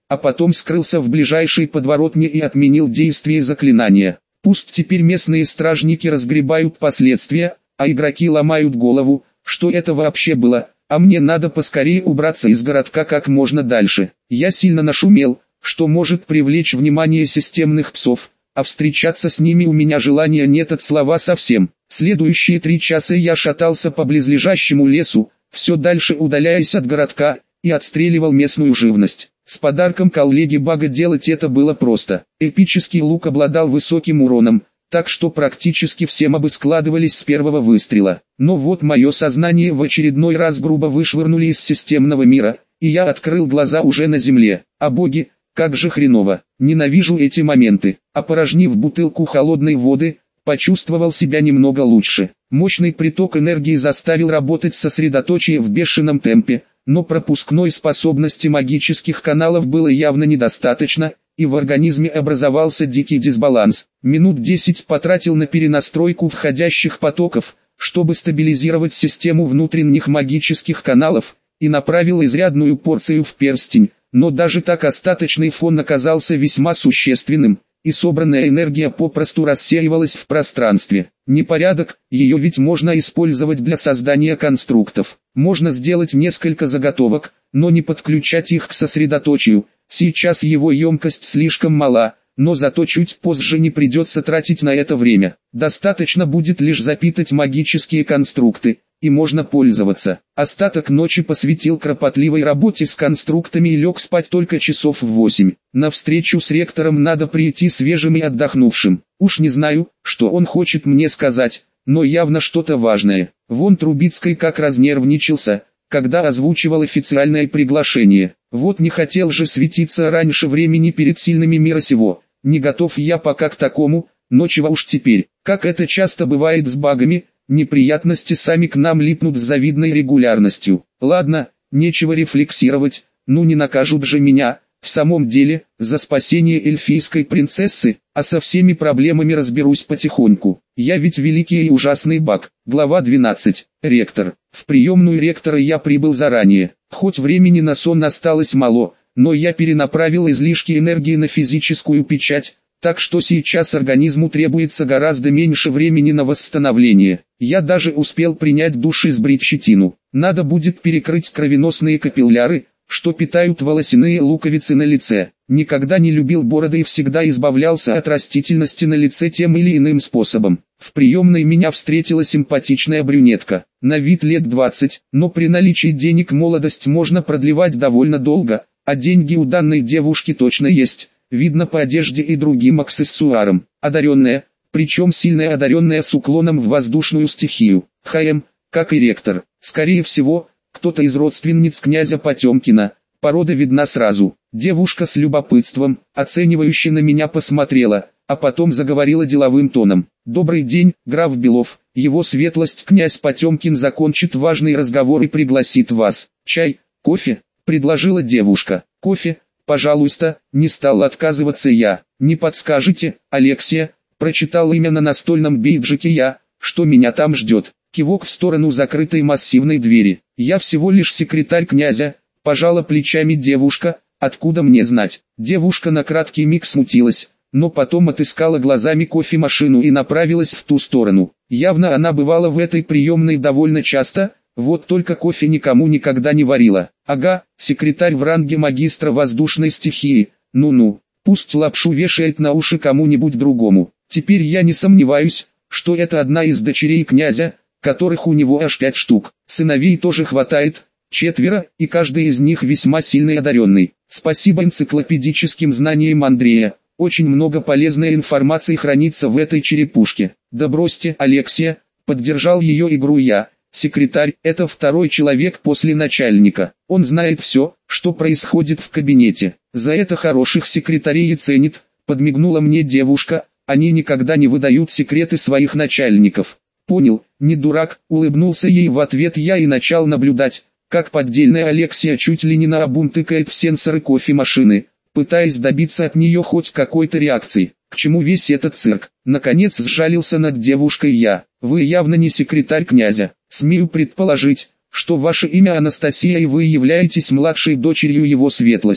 а потом скрылся в ближайшей подворотне и отменил действие заклинания. Пусть теперь местные стражники разгребают последствия, а игроки ломают голову, что это вообще было, а мне надо поскорее убраться из городка как можно дальше. Я сильно нашумел, что может привлечь внимание системных псов, а встречаться с ними у меня желания нет от слова совсем. Следующие 3 часа я шатался по близлежащему лесу, все дальше удаляясь от городка, и отстреливал местную живность. С подарком коллеги Бага делать это было просто. Эпический лук обладал высоким уроном, так что практически все мобы складывались с первого выстрела. Но вот мое сознание в очередной раз грубо вышвырнули из системного мира, и я открыл глаза уже на земле. А боги, как же хреново, ненавижу эти моменты. Опорожнив бутылку холодной воды, почувствовал себя немного лучше. Мощный приток энергии заставил работать сосредоточие в бешеном темпе, но пропускной способности магических каналов было явно недостаточно, и в организме образовался дикий дисбаланс. Минут 10 потратил на перенастройку входящих потоков, чтобы стабилизировать систему внутренних магических каналов, и направил изрядную порцию в перстень, но даже так остаточный фон оказался весьма существенным, и собранная энергия попросту рассеивалась в пространстве. Непорядок, ее ведь можно использовать для создания конструктов. Можно сделать несколько заготовок, но не подключать их к сосредоточию. Сейчас его емкость слишком мала, но зато чуть позже не придется тратить на это время. Достаточно будет лишь запитать магические конструкты, и можно пользоваться. Остаток ночи посвятил кропотливой работе с конструктами и лег спать только часов в 8. На встречу с ректором надо прийти свежим и отдохнувшим. Уж не знаю, что он хочет мне сказать, но явно что-то важное. Вон Трубицкий как разнервничался, когда озвучивал официальное приглашение. Вот не хотел же светиться раньше времени перед сильными мира сего. Не готов я пока к такому, но чего уж теперь. Как это часто бывает с багами, неприятности сами к нам липнут с завидной регулярностью. Ладно, нечего рефлексировать, ну не накажут же меня. В самом деле, за спасение эльфийской принцессы, а со всеми проблемами разберусь потихоньку. Я ведь великий и ужасный баг. Глава 12. Ректор. В приемную ректора я прибыл заранее. Хоть времени на сон осталось мало, но я перенаправил излишки энергии на физическую печать, так что сейчас организму требуется гораздо меньше времени на восстановление. Я даже успел принять душ и сбрить щетину. Надо будет перекрыть кровеносные капилляры, что питают волосяные луковицы на лице. Никогда не любил бороды и всегда избавлялся от растительности на лице тем или иным способом. В приемной меня встретила симпатичная брюнетка, на вид лет 20, но при наличии денег молодость можно продлевать довольно долго, а деньги у данной девушки точно есть, видно по одежде и другим аксессуарам. Одаренная, причем сильная одаренная с уклоном в воздушную стихию. Как и ректор, скорее всего, кто-то из родственниц князя Потемкина, порода видна сразу. Девушка с любопытством, оценивающе на меня посмотрела, а потом заговорила деловым тоном. «Добрый день, граф Белов, его светлость князь Потемкин закончит важный разговор и пригласит вас. Чай, кофе?» – предложила девушка. «Кофе, пожалуйста», – не стал отказываться я. «Не подскажете, Алексия?» – прочитал имя на настольном бейджике я, «что меня там ждет». Кивок в сторону закрытой массивной двери. «Я всего лишь секретарь князя», – пожала плечами девушка, «откуда мне знать?» Девушка на краткий миг смутилась, но потом отыскала глазами кофемашину и направилась в ту сторону. Явно она бывала в этой приемной довольно часто, вот только кофе никому никогда не варила. Ага, секретарь в ранге магистра воздушной стихии, ну-ну, пусть лапшу вешает на уши кому-нибудь другому. Теперь я не сомневаюсь, что это одна из дочерей князя, которых у него аж 5 штук. Сыновей тоже хватает, 4, и каждый из них весьма сильный и одаренный. Спасибо энциклопедическим знаниям Андрея, очень много полезной информации хранится в этой черепушке. Да бросьте, Алексия, поддержал ее игру я. Секретарь – это второй человек после начальника. Он знает все, что происходит в кабинете. За это хороших секретарей и ценит, подмигнула мне девушка, они никогда не выдают секреты своих начальников. Понял, не дурак, улыбнулся ей в ответ я и начал наблюдать, как поддельная Алексия чуть ли не наобум тыкает в сенсоры кофемашины, пытаясь добиться от нее хоть какой-то реакции. К чему весь этот цирк? Наконец сжалился над девушкой я. Вы явно не секретарь князя. Смею предположить, что ваше имя Анастасия и вы являетесь младшей дочерью его светлости.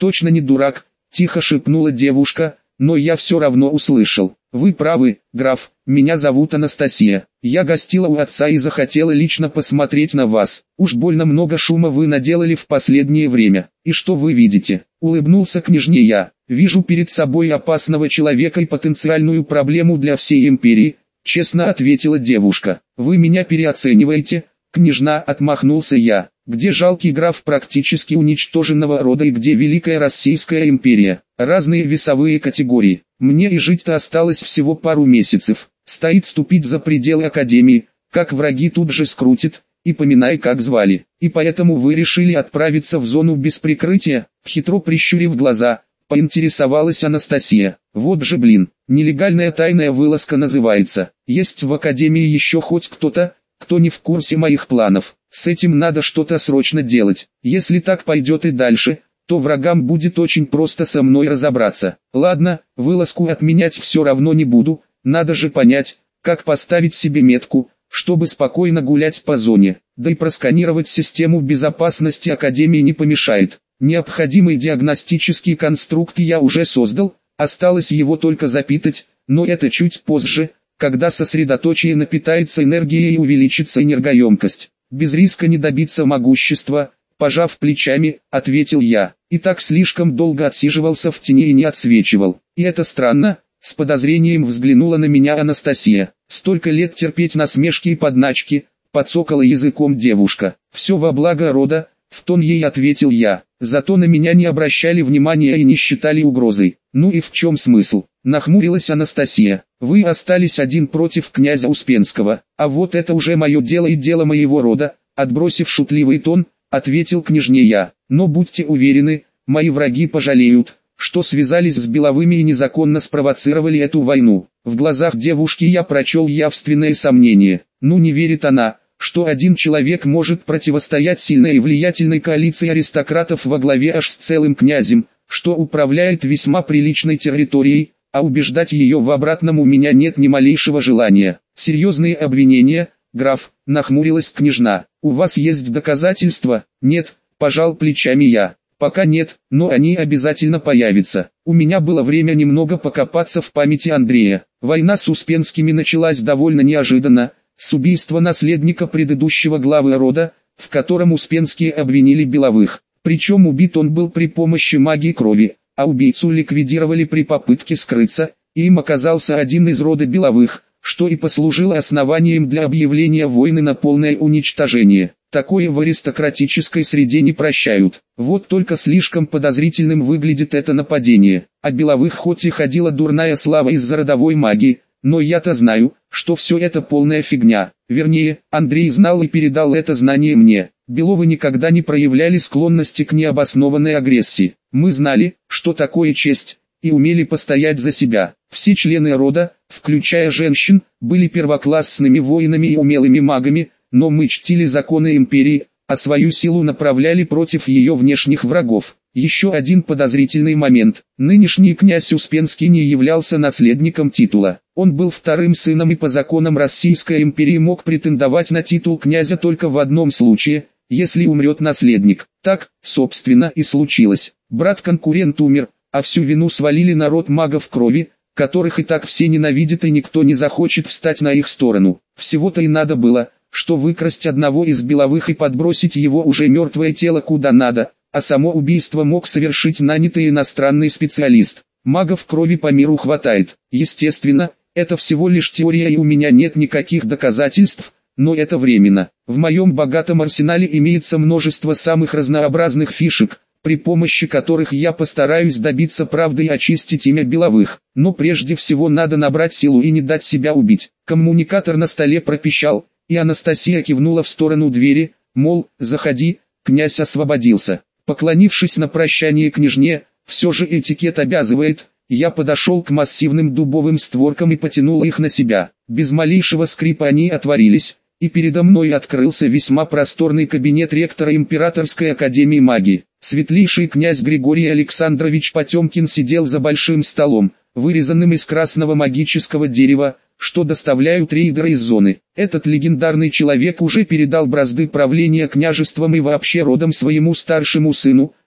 точно не дурак, тихо шепнула девушка, но я все равно услышал. Вы правы, граф, меня зовут Анастасия. Я гостила у отца и захотела лично посмотреть на вас. Уж больно много шума вы наделали в последнее время. И что вы видите? Улыбнулся княжне я. Вижу перед собой опасного человека и потенциальную проблему для всей империи, честно ответила девушка. Вы меня переоцениваете, княжна, отмахнулся я. Где жалкий граф практически уничтоженного рода и где Великая Российская империя? Разные весовые категории. Мне и жить-то осталось всего пару месяцев. Стоит ступить за пределы Академии, как враги тут же скрутит, и поминай как звали. И поэтому вы решили отправиться в зону без прикрытия, хитро прищурив глаза, поинтересовалась Анастасия. Вот же блин, нелегальная тайная вылазка называется. Есть в Академии еще хоть кто-то, кто не в курсе моих планов? С этим надо что-то срочно делать. Если так пойдет и дальше, то врагам будет очень просто со мной разобраться. Ладно, вылазку отменять все равно не буду, надо же понять, как поставить себе метку, чтобы спокойно гулять по зоне, да и просканировать систему безопасности Академии не помешает. Необходимый диагностический конструкт я уже создал, осталось его только запитать, но это чуть позже, когда сосредоточие напитается энергией и увеличится энергоемкость. Без риска не добиться могущества, пожав плечами, ответил я. И так слишком долго отсиживался в тени и не отсвечивал. И это странно, с подозрением взглянула на меня Анастасия. Столько лет терпеть насмешки и подначки, подсокала языком девушка. Все во благо рода, в тон ей ответил я. Зато на меня не обращали внимания и не считали угрозой. Ну и в чем смысл? Нахмурилась Анастасия. Вы остались один против князя Успенского, а вот это уже мое дело и дело моего рода, отбросив шутливый тон, ответил княжне я. Но будьте уверены, мои враги пожалеют, что связались с Беловыми и незаконно спровоцировали эту войну. В глазах девушки я прочел явственное сомнение. Ну не верит она, что один человек может противостоять сильной и влиятельной коалиции аристократов во главе аж с целым князем, что управляет весьма приличной территорией, а убеждать ее в обратном у меня нет ни малейшего желания. Серьезные обвинения, граф, нахмурилась княжна. У вас есть доказательства? Нет, пожал плечами я. Пока нет, но они обязательно появятся. У меня было время немного покопаться в памяти Андрея. Война с Успенскими началась довольно неожиданно, с убийства наследника предыдущего главы рода, в котором Успенские обвинили Беловых. Причем убит он был при помощи магии крови, а убийцу ликвидировали при попытке скрыться, и им оказался один из рода Беловых, что и послужило основанием для объявления войны на полное уничтожение. Такое в аристократической среде не прощают. Вот только слишком подозрительным выглядит это нападение. О Беловых хоть и ходила дурная слава из-за родовой магии, но я-то знаю, что все это полная фигня. Вернее, Андрей знал и передал это знание мне. Беловы никогда не проявляли склонности к необоснованной агрессии. Мы знали, что такое честь, и умели постоять за себя. Все члены рода, включая женщин, были первоклассными воинами и умелыми магами, но мы чтили законы империи, а свою силу направляли против ее внешних врагов. Еще один подозрительный момент. Нынешний князь Успенский не являлся наследником титула. Он был вторым сыном и по законам Российской империи мог претендовать на титул князя только в одном случае, если умрет наследник. Так, собственно, и случилось. Брат-конкурент умер, а всю вину свалили на род магов крови, которых и так все ненавидят и никто не захочет встать на их сторону. Всего-то и надо было, что выкрасть одного из Беловых и подбросить его уже мертвое тело куда надо, а само убийство мог совершить нанятый иностранный специалист. Магов крови по миру хватает. Естественно, это всего лишь теория и у меня нет никаких доказательств, но это временно. В моем богатом арсенале имеется множество самых разнообразных фишек, при помощи которых я постараюсь добиться правды и очистить имя Беловых. Но прежде всего надо набрать силу и не дать себя убить. Коммуникатор на столе пропищал, и Анастасия кивнула в сторону двери, мол, заходи, князь освободился. Поклонившись на прощание княжне, все же этикет обязывает, я подошел к массивным дубовым створкам и потянул их на себя. Без малейшего скрипа они отворились, и передо мной открылся весьма просторный кабинет ректора Императорской Академии Магии. Светлейший князь Григорий Александрович Потемкин сидел за большим столом, вырезанным из красного магического дерева, что доставляют рейдеры из зоны. Этот легендарный человек уже передал бразды правления княжеством и вообще родом своему старшему сыну,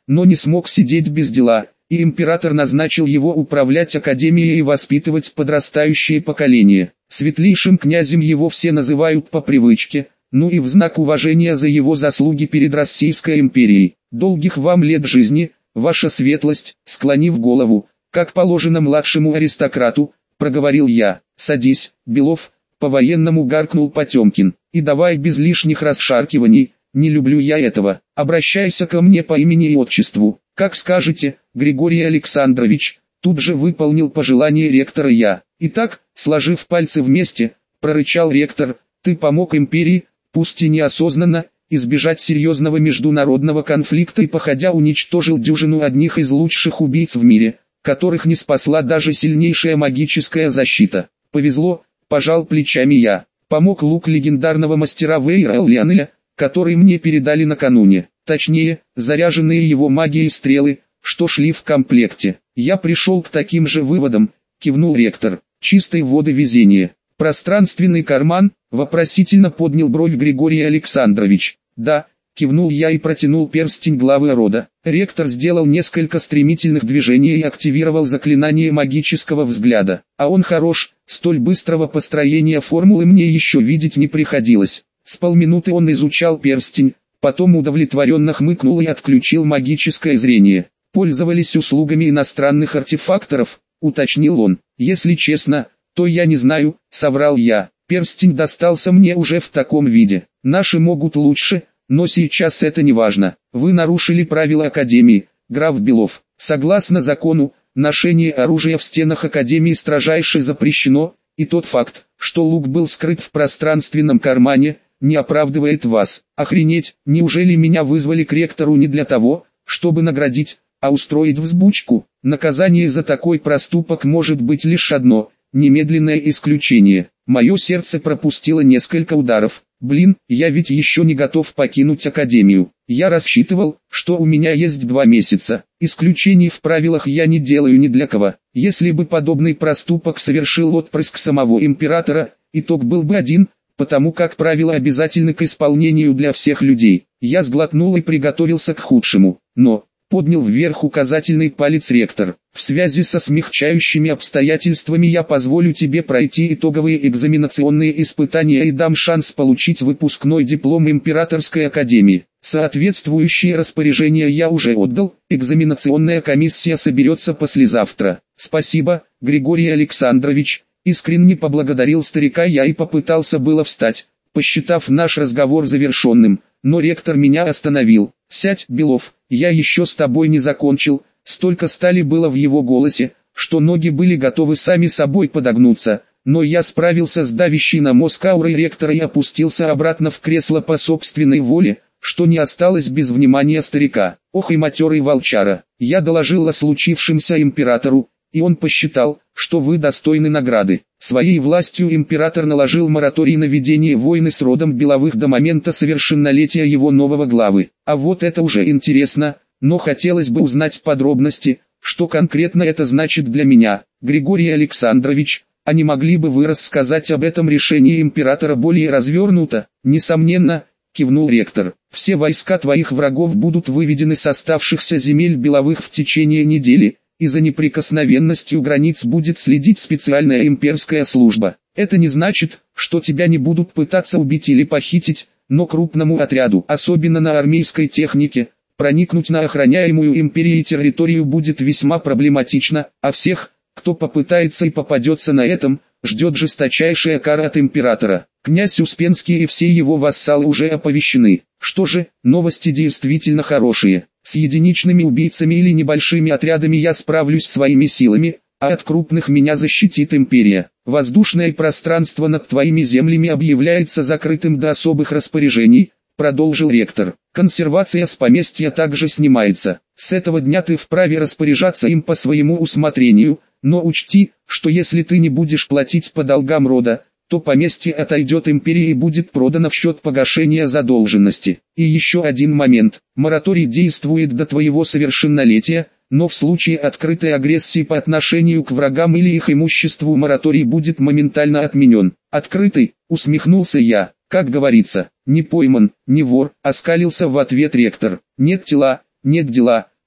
но не смог сидеть без дела, и император назначил его управлять академией и воспитывать подрастающее поколение. Светлейшим князем его все называют по привычке, ну и в знак уважения за его заслуги перед Российской империей. Долгих вам лет жизни, ваша светлость, склонив голову, как положено младшему аристократу, проговорил я. Садись, Белов, по-военному гаркнул Потемкин, и давай без лишних расшаркиваний, не люблю я этого, обращайся ко мне по имени и отчеству, как скажете, Григорий Александрович, тут же выполнил пожелание ректора я. Итак, сложив пальцы вместе, прорычал ректор, ты помог империи, пусть и неосознанно, избежать серьезного международного конфликта и походя уничтожил дюжину одних из лучших убийц в мире, которых не спасла даже сильнейшая магическая защита. Повезло, пожал плечами я. Помог лук легендарного мастера Вейра Лианеля, который мне передали накануне. Точнее, заряженные его магией стрелы, что шли в комплекте. Я пришел к таким же выводам, кивнул ректор. Чистой воды везение. Пространственный карман, вопросительно поднял бровь Григорий Александрович. Да, кивнул я и протянул перстень главы рода. Ректор сделал несколько стремительных движений и активировал заклинание магического взгляда. А он хорош, столь быстрого построения формулы мне еще видеть не приходилось. С полминуты он изучал перстень, потом удовлетворенно хмыкнул и отключил магическое зрение. Пользовались услугами иностранных артефакторов, уточнил он. Если честно, то я не знаю, соврал я. Перстень достался мне уже в таком виде. Наши могут лучше, но сейчас это не важно. Вы нарушили правила Академии, граф Белов. Согласно закону, ношение оружия в стенах Академии строжайше запрещено, и тот факт, что лук был скрыт в пространственном кармане, не оправдывает вас. Охренеть, неужели меня вызвали к ректору не для того, чтобы наградить, а устроить взбучку? Наказание за такой проступок может быть лишь одно – немедленное исключение. Мое сердце пропустило несколько ударов. Блин, я ведь еще не готов покинуть Академию. Я рассчитывал, что у меня есть 2 месяца. Исключений в правилах я не делаю ни для кого. Если бы подобный проступок совершил отпрыск самого императора, итог был бы один, потому как правила обязательны к исполнению для всех людей. Я сглотнул и приготовился к худшему. Но, поднял вверх указательный палец ректор, в связи со смягчающими обстоятельствами я позволю тебе пройти итоговые экзаменационные испытания и дам шанс получить выпускной диплом Императорской Академии. Соответствующие распоряжения я уже отдал, экзаменационная комиссия соберется послезавтра. Спасибо, Григорий Александрович, искренне поблагодарил старика я и попытался было встать, посчитав наш разговор завершенным, но ректор меня остановил. «Сядь, Белов, я еще с тобой не закончил». Столько стали было в его голосе, что ноги были готовы сами собой подогнуться, но я справился с давящей на мозг аурой ректора и опустился обратно в кресло по собственной воле, что не осталось без внимания старика. Ох и матерый волчара, я доложил о случившемся императору, и он посчитал, что вы достойны награды. Своей властью император наложил мораторий на ведение войны с родом Беловых до момента совершеннолетия его нового главы. А вот это уже интересно, но хотелось бы узнать подробности, что конкретно это значит для меня. Григорий Александрович, а не могли бы вы рассказать об этом решении императора более развернуто? Несомненно, кивнул ректор. Все войска твоих врагов будут выведены с оставшихся земель Беловых в течение недели, и за неприкосновенностью границ будет следить специальная имперская служба. Это не значит, что тебя не будут пытаться убить или похитить, но крупному отряду, особенно на армейской технике, проникнуть на охраняемую империей территорию будет весьма проблематично, а всех, кто попытается и попадется на этом, ждет жесточайшая кара от императора. Князь Успенский и все его вассалы уже оповещены. Что же, новости действительно хорошие. С единичными убийцами или небольшими отрядами я справлюсь своими силами, а от крупных меня защитит империя. Воздушное пространство над твоими землями объявляется закрытым до особых распоряжений, продолжил ректор. Консервация с поместья также снимается. С этого дня ты вправе распоряжаться им по своему усмотрению, но учти, что если ты не будешь платить по долгам рода, то поместье отойдет империи и будет продано в счет погашения задолженности. И еще один момент. Мораторий действует до твоего совершеннолетия, но в случае открытой агрессии по отношению к врагам или их имуществу мораторий будет моментально отменен. Открытый, усмехнулся я, как говорится, не пойман, не вор, оскалился в ответ ректор. Нет тела, нет дела,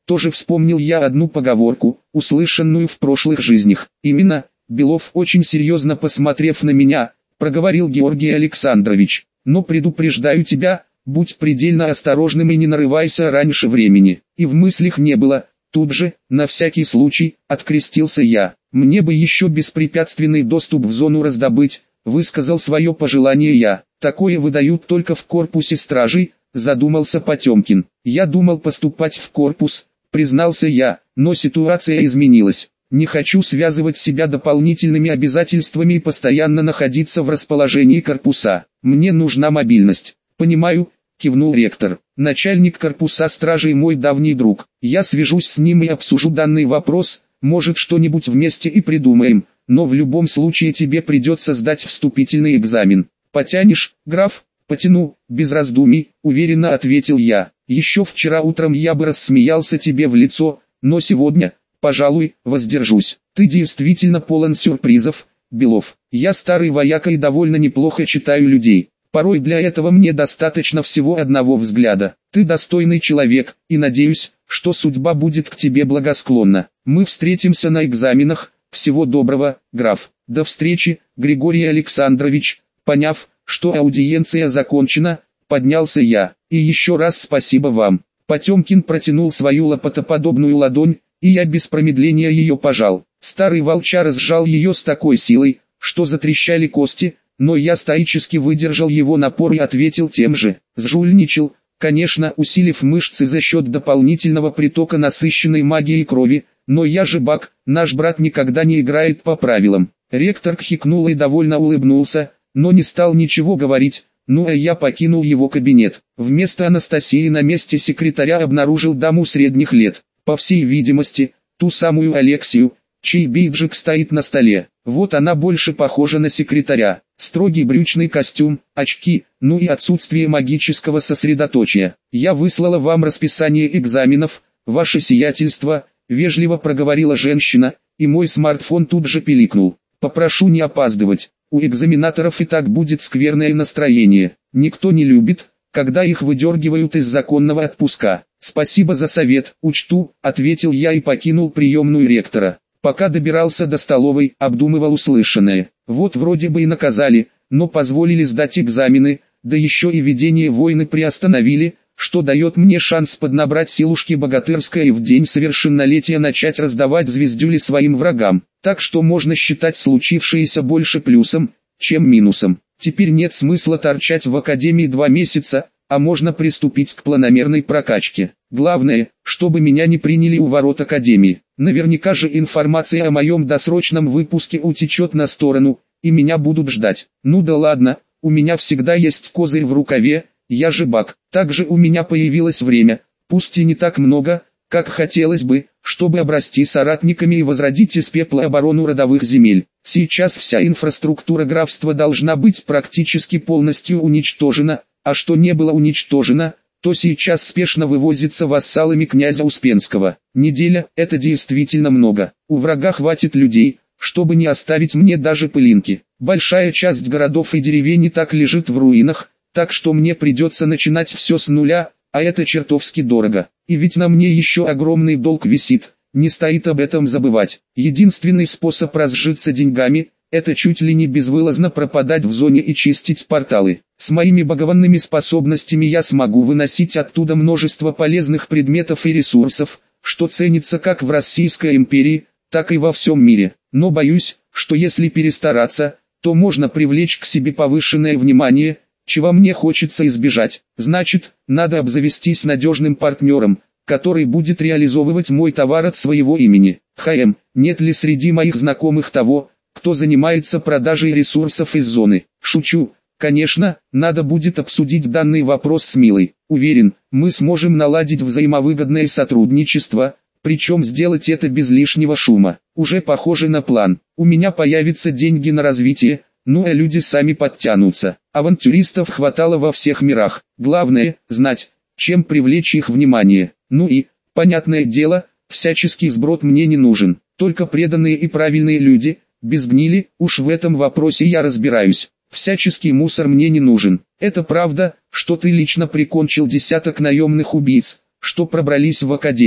Тоже вспомнил я одну поговорку, услышанную в прошлых жизнях. Именно, Белов, очень серьезно посмотрев на меня, проговорил Георгий Александрович. Но предупреждаю тебя, будь предельно осторожным и не нарывайся раньше времени. И в мыслях не было. Тут же, на всякий случай, открестился я. Мне бы еще беспрепятственный доступ в зону раздобыть, высказал свое пожелание я. Такое выдают только в корпусе стражей, задумался Потемкин. Я думал поступать в корпус, признался я, но ситуация изменилась. Не хочу связывать себя дополнительными обязательствами и постоянно находиться в расположении корпуса. Мне нужна мобильность. Понимаю, кивнул ректор. Начальник корпуса стражей мой давний друг. Я свяжусь с ним и обсужу данный вопрос, может что-нибудь вместе и придумаем, но в любом случае тебе придется сдать вступительный экзамен. Потянешь, граф? Потяну, без раздумий, уверенно ответил я. Еще вчера утром я бы рассмеялся тебе в лицо, но сегодня, пожалуй, воздержусь. Ты действительно полон сюрпризов, Белов. Я старый вояка и довольно неплохо читаю людей. Порой для этого мне достаточно всего одного взгляда. Ты достойный человек, и надеюсь, что судьба будет к тебе благосклонна. Мы встретимся на экзаменах. Всего доброго, граф. До встречи, Григорий Александрович. Поняв, что аудиенция закончена, поднялся я. И еще раз спасибо вам. Потемкин протянул свою лопатоподобную ладонь, и я без промедления ее пожал. Старый волчара сжал ее с такой силой, что затрещали кости, но я стоически выдержал его напор и ответил тем же. Сжульничал, конечно, усилив мышцы за счет дополнительного притока насыщенной магией крови, но я же Бак, наш брат никогда не играет по правилам. Ректор хихикнул и довольно улыбнулся, но не стал ничего говорить, ну а я покинул его кабинет. Вместо Анастасии на месте секретаря обнаружил даму средних лет, по всей видимости, ту самую Алексию, чей бейджик стоит на столе. Вот она больше похожа на секретаря. Строгий брючный костюм, очки, ну и отсутствие магического сосредоточия. Я выслала вам расписание экзаменов, ваше сиятельство, вежливо проговорила женщина, и мой смартфон тут же пиликнул. Попрошу не опаздывать, у экзаменаторов и так будет скверное настроение. Никто не любит, когда их выдергивают из законного отпуска. Спасибо за совет, учту, ответил я и покинул приемную ректора. Пока добирался до столовой, обдумывал услышанное. Вот вроде бы и наказали, но позволили сдать экзамены, да еще и ведение войны приостановили, что дает мне шанс поднабрать силушки богатырской и в день совершеннолетия начать раздавать звездюли своим врагам. Так что можно считать случившееся больше плюсом, чем минусом. Теперь нет смысла торчать в академии 2 месяца, а можно приступить к планомерной прокачке. Главное, чтобы меня не приняли у ворот академии. Наверняка же информация о моем досрочном выпуске утечет на сторону, и меня будут ждать. Ну да ладно, у меня всегда есть козырь в рукаве, я же Бак. Также у меня появилось время, пусть и не так много, как хотелось бы, чтобы обрасти соратниками и возродить из пепла оборону родовых земель. Сейчас вся инфраструктура графства должна быть практически полностью уничтожена, а что не было уничтожено, то сейчас спешно вывозится вассалами князя Успенского. Неделя – это действительно много. У врага хватит людей, чтобы не оставить мне даже пылинки. Большая часть городов и деревень и так лежит в руинах, так что мне придется начинать все с нуля, а это чертовски дорого. И ведь на мне еще огромный долг висит, не стоит об этом забывать. Единственный способ разжиться деньгами – это чуть ли не безвылазно пропадать в зоне и чистить порталы. С моими богованными способностями я смогу выносить оттуда множество полезных предметов и ресурсов, что ценится как в Российской империи, так и во всем мире. Но боюсь, что если перестараться, то можно привлечь к себе повышенное внимание, чего мне хочется избежать. Значит, надо обзавестись надежным партнером, который будет реализовывать мой товар от своего имени. Нет ли среди моих знакомых того, кто занимается продажей ресурсов из зоны? Шучу. Конечно, надо будет обсудить данный вопрос с Милой. Уверен, мы сможем наладить взаимовыгодное сотрудничество, причем сделать это без лишнего шума. Уже похоже на план. У меня появятся деньги на развитие, ну а люди сами подтянутся. Авантюристов хватало во всех мирах. Главное – знать, чем привлечь их внимание. Ну и, понятное дело, всяческий сброд мне не нужен. Только преданные и правильные люди, без гнили, уж в этом вопросе я разбираюсь. Всяческий мусор мне не нужен. Это правда, что ты лично прикончил десяток наемных убийц, что пробрались в академию.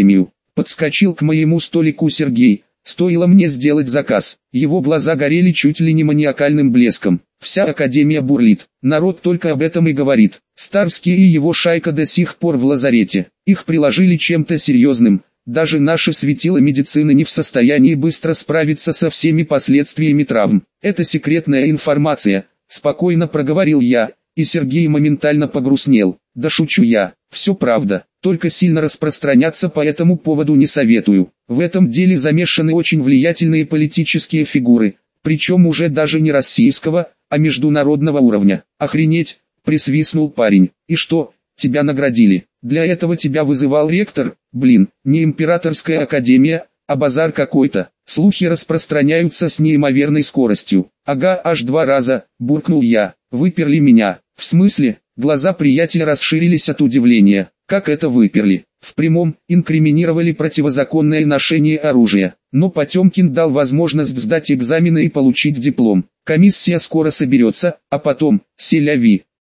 Подскочил к моему столику Сергей. Стоило мне сделать заказ, его глаза горели чуть ли не маниакальным блеском. Вся академия бурлит, народ только об этом и говорит. Старский и его шайка до сих пор в лазарете, их приложили чем-то серьезным. Даже наше светило медицины не в состоянии быстро справиться со всеми последствиями травм. Это секретная информация, спокойно проговорил я, и Сергей моментально погрустнел. Да шучу я, все правда, только сильно распространяться по этому поводу не советую. В этом деле замешаны очень влиятельные политические фигуры, причем уже даже не российского, а международного уровня. Охренеть, присвистнул парень. И что, тебя наградили? Для этого тебя вызывал ректор? Блин, не императорская академия, а базар какой-то. Слухи распространяются с неимоверной скоростью. Ага, аж 2 раза, буркнул я. Выперли меня. В смысле? Глаза приятеля расширились от удивления. Как это выперли? В прямом, инкриминировали противозаконное ношение оружия. Но Потемкин дал возможность сдать экзамены и получить диплом. Комиссия скоро соберется, а потом, селяви.